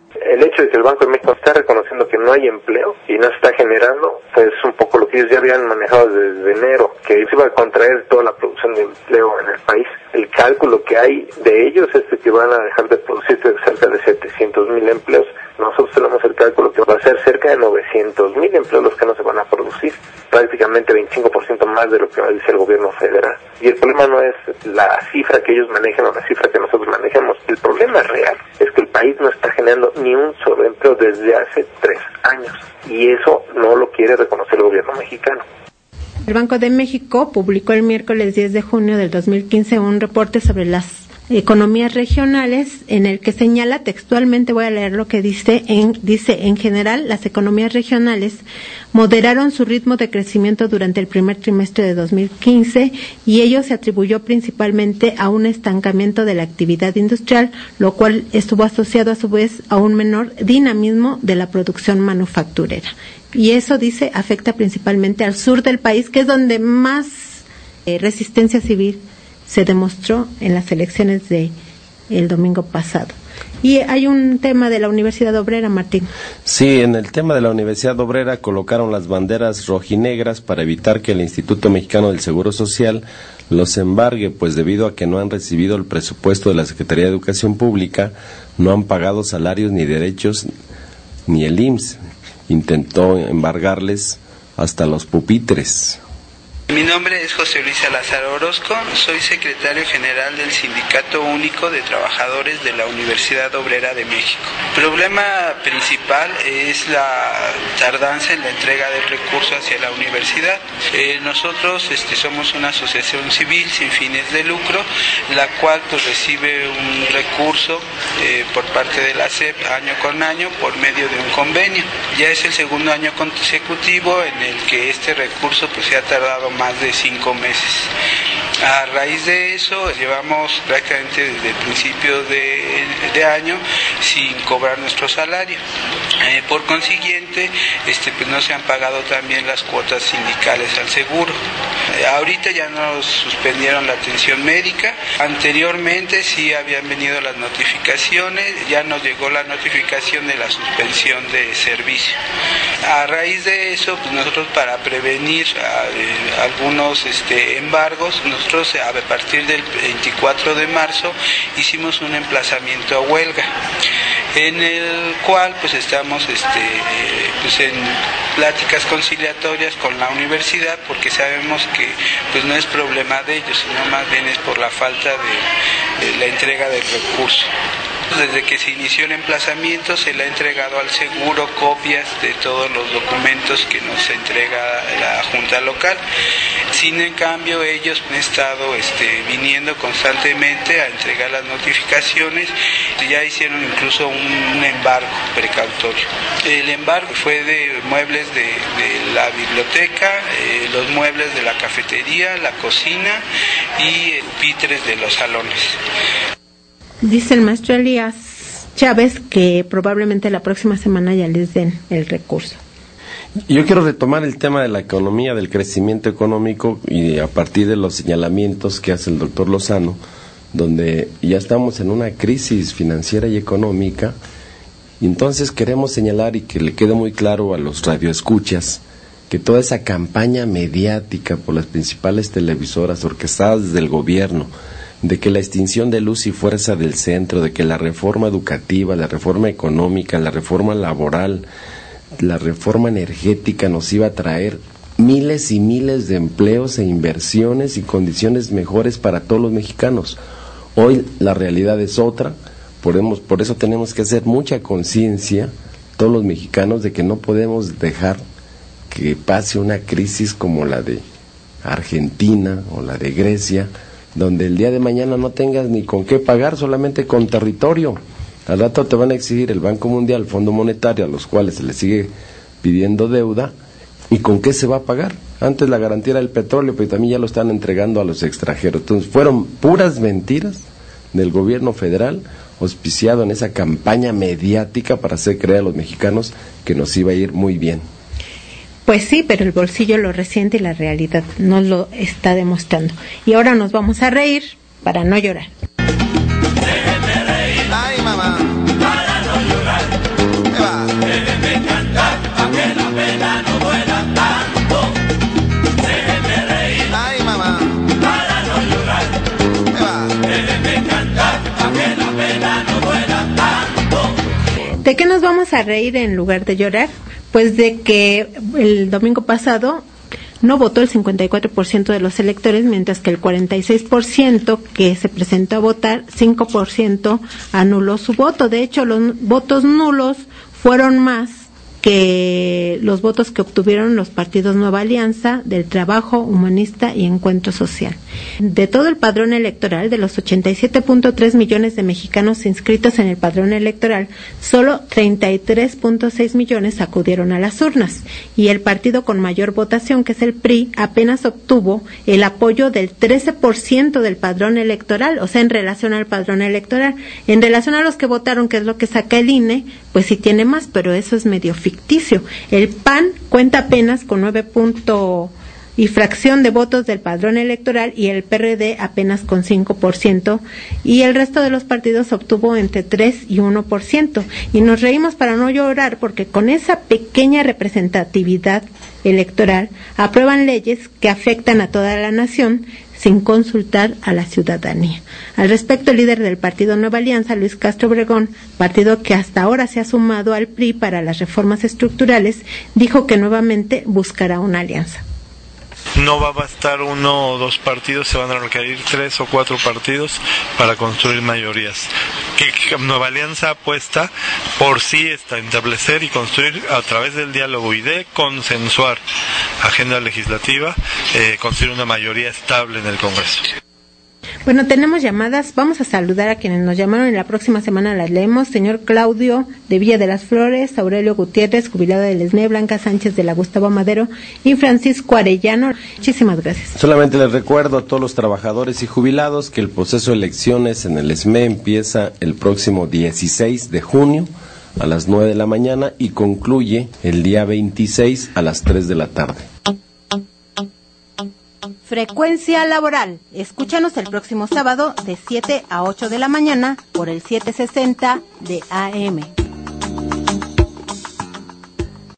El hecho de que el Banco de México está reconociendo que no hay empleo y no se está generando, pues un poco lo que ellos ya habían manejado desde enero, que se iba a contraer toda la producción de empleo en el país. El cálculo que hay de ellos es que van a dejar de producir cerca de 700,000 empleos. Nosotros tenemos el cálculo que va a ser cerca de 900,000 empleos los que no se van a producir, prácticamente 25% más de lo que dice el gobierno federal. Y el problema no es la cifra que ellos manejan o la cifra que nosotros manejamos. El problema real es que el país no está generando ni un solo empleo desde hace 3 años. Y eso no lo quiere reconocer el gobierno mexicano. El Banco de México publicó el miércoles 10 de junio del 2015 un reporte sobre las economías regionales en el que señala textualmente, voy a leer lo que dice en general, las economías regionales moderaron su ritmo de crecimiento durante el primer trimestre de 2015 y ello se atribuyó principalmente a un estancamiento de la actividad industrial, lo cual estuvo asociado a su vez a un menor dinamismo de la producción manufacturera. Y eso, dice, afecta principalmente al sur del país, que es donde más resistencia civil se demostró en las elecciones de el domingo pasado. Y hay un tema de la Universidad Obrera, Martín. Sí, en el tema de la Universidad Obrera colocaron las banderas rojinegras para evitar que el Instituto Mexicano del Seguro Social los embargue, pues debido a que no han recibido el presupuesto de la Secretaría de Educación Pública, no han pagado salarios ni derechos, ni el IMSS intentó embargarles hasta los pupitres. Mi nombre es José Luis Salazar Orozco, soy secretario general del Sindicato Único de Trabajadores de la Universidad Obrera de México. El problema principal es la tardanza en la entrega del recurso hacia la universidad. Nosotros somos una asociación civil sin fines de lucro, la cual recibe un recurso por parte de la SEP año con año por medio de un convenio. Ya es el segundo año consecutivo en el que este recurso se ha tardado más de 5 meses. A raíz de eso, llevamos prácticamente desde el principio de año sin cobrar nuestro salario. Por consiguiente, no se han pagado también las cuotas sindicales al seguro. Ahorita ya nos suspendieron la atención médica. Anteriormente sí habían venido las notificaciones, ya nos llegó la notificación de la suspensión de servicio. A raíz de eso, nosotros para prevenir algunos embargos, nosotros a partir del 24 de marzo hicimos un emplazamiento a huelga, en el cual estamos en pláticas conciliatorias con la universidad, porque sabemos que no es problema de ellos, sino más bien es por la falta de la entrega del recurso. Desde que se inició el emplazamiento se le ha entregado al seguro copias de todos los documentos que nos entrega la Junta Local. Sin en cambio ellos han estado viniendo constantemente a entregar las notificaciones. Ya hicieron incluso un embargo precautorio. El embargo fue de muebles de la biblioteca, los muebles de la cafetería, la cocina y pupitres de los salones. Dice el maestro Elías Chávez que probablemente la próxima semana ya les den el recurso. Yo quiero retomar el tema de la economía, del crecimiento económico, y a partir de los señalamientos que hace el doctor Lozano, donde ya estamos en una crisis financiera y económica. Y entonces queremos señalar y que le quede muy claro a los radioescuchas que toda esa campaña mediática por las principales televisoras orquestadas desde el gobierno, de que la extinción de Luz y Fuerza del Centro, de que la reforma educativa, la reforma económica, la reforma laboral, la reforma energética nos iba a traer miles y miles de empleos e inversiones y condiciones mejores para todos los mexicanos. Hoy la realidad es otra, por eso tenemos que hacer mucha conciencia todos los mexicanos de que no podemos dejar que pase una crisis como la de Argentina o la de Grecia, donde el día de mañana no tengas ni con qué pagar, solamente con territorio. Al rato te van a exigir el Banco Mundial, el Fondo Monetario, a los cuales se les sigue pidiendo deuda, ¿y con qué se va a pagar? Antes la garantía era el petróleo, pero también ya lo están entregando a los extranjeros. Entonces fueron puras mentiras del gobierno federal, auspiciado en esa campaña mediática para hacer creer a los mexicanos que nos iba a ir muy bien. Pues sí, pero el bolsillo lo resiente y la realidad nos lo está demostrando. Y ahora nos vamos a reír para no llorar. Déjeme reír, ay mamá, para no llorar. ¿De qué nos vamos a reír en lugar de llorar? Pues de que el domingo pasado no votó el 54% de los electores, mientras que el 46% que se presentó a votar, 5% anuló su voto. De hecho, los votos nulos fueron más que los votos que obtuvieron los partidos Nueva Alianza, del Trabajo, Humanista y Encuentro Social. De todo el padrón electoral, de los 87.3 millones de mexicanos inscritos en el padrón electoral, solo 33.6 millones acudieron a las urnas, y el partido con mayor votación, que es el PRI, apenas obtuvo el apoyo del 13% del padrón electoral, o sea, en relación al padrón electoral. En relación a los que votaron, que es lo que saca el INE, pues sí tiene más, pero eso es medio ficticio. El PAN cuenta apenas con 9 y fracción de votos del padrón electoral, y el PRD apenas con 5%, y el resto de los partidos obtuvo entre 3 y 1%. Y nos reímos para no llorar, porque con esa pequeña representatividad electoral aprueban leyes que afectan a toda la nación sin consultar a la ciudadanía. Al respecto, el líder del partido Nueva Alianza, Luis Castro Obregón, partido que hasta ahora se ha sumado al PRI para las reformas estructurales, dijo que nuevamente buscará una alianza. No va a bastar uno o dos partidos, se van a requerir 3 o 4 partidos para construir mayorías. Que Nueva Alianza apuesta por sí establecer y construir a través del diálogo y de consensuar agenda legislativa, construir una mayoría estable en el Congreso. Bueno, tenemos llamadas. Vamos a saludar a quienes nos llamaron. En la próxima semana las leemos. Señor Claudio de Villa de las Flores, Aurelio Gutiérrez, jubilado del ESME, Blanca Sánchez de la Gustavo Madero y Francisco Arellano. Muchísimas gracias. Solamente les recuerdo a todos los trabajadores y jubilados que el proceso de elecciones en el ESME empieza el próximo 16 de junio a las 9 de la mañana y concluye el día 26 a las 3 de la tarde. Frecuencia laboral. Escúchanos el próximo sábado de 7 a 8 de la mañana por el 760 de AM.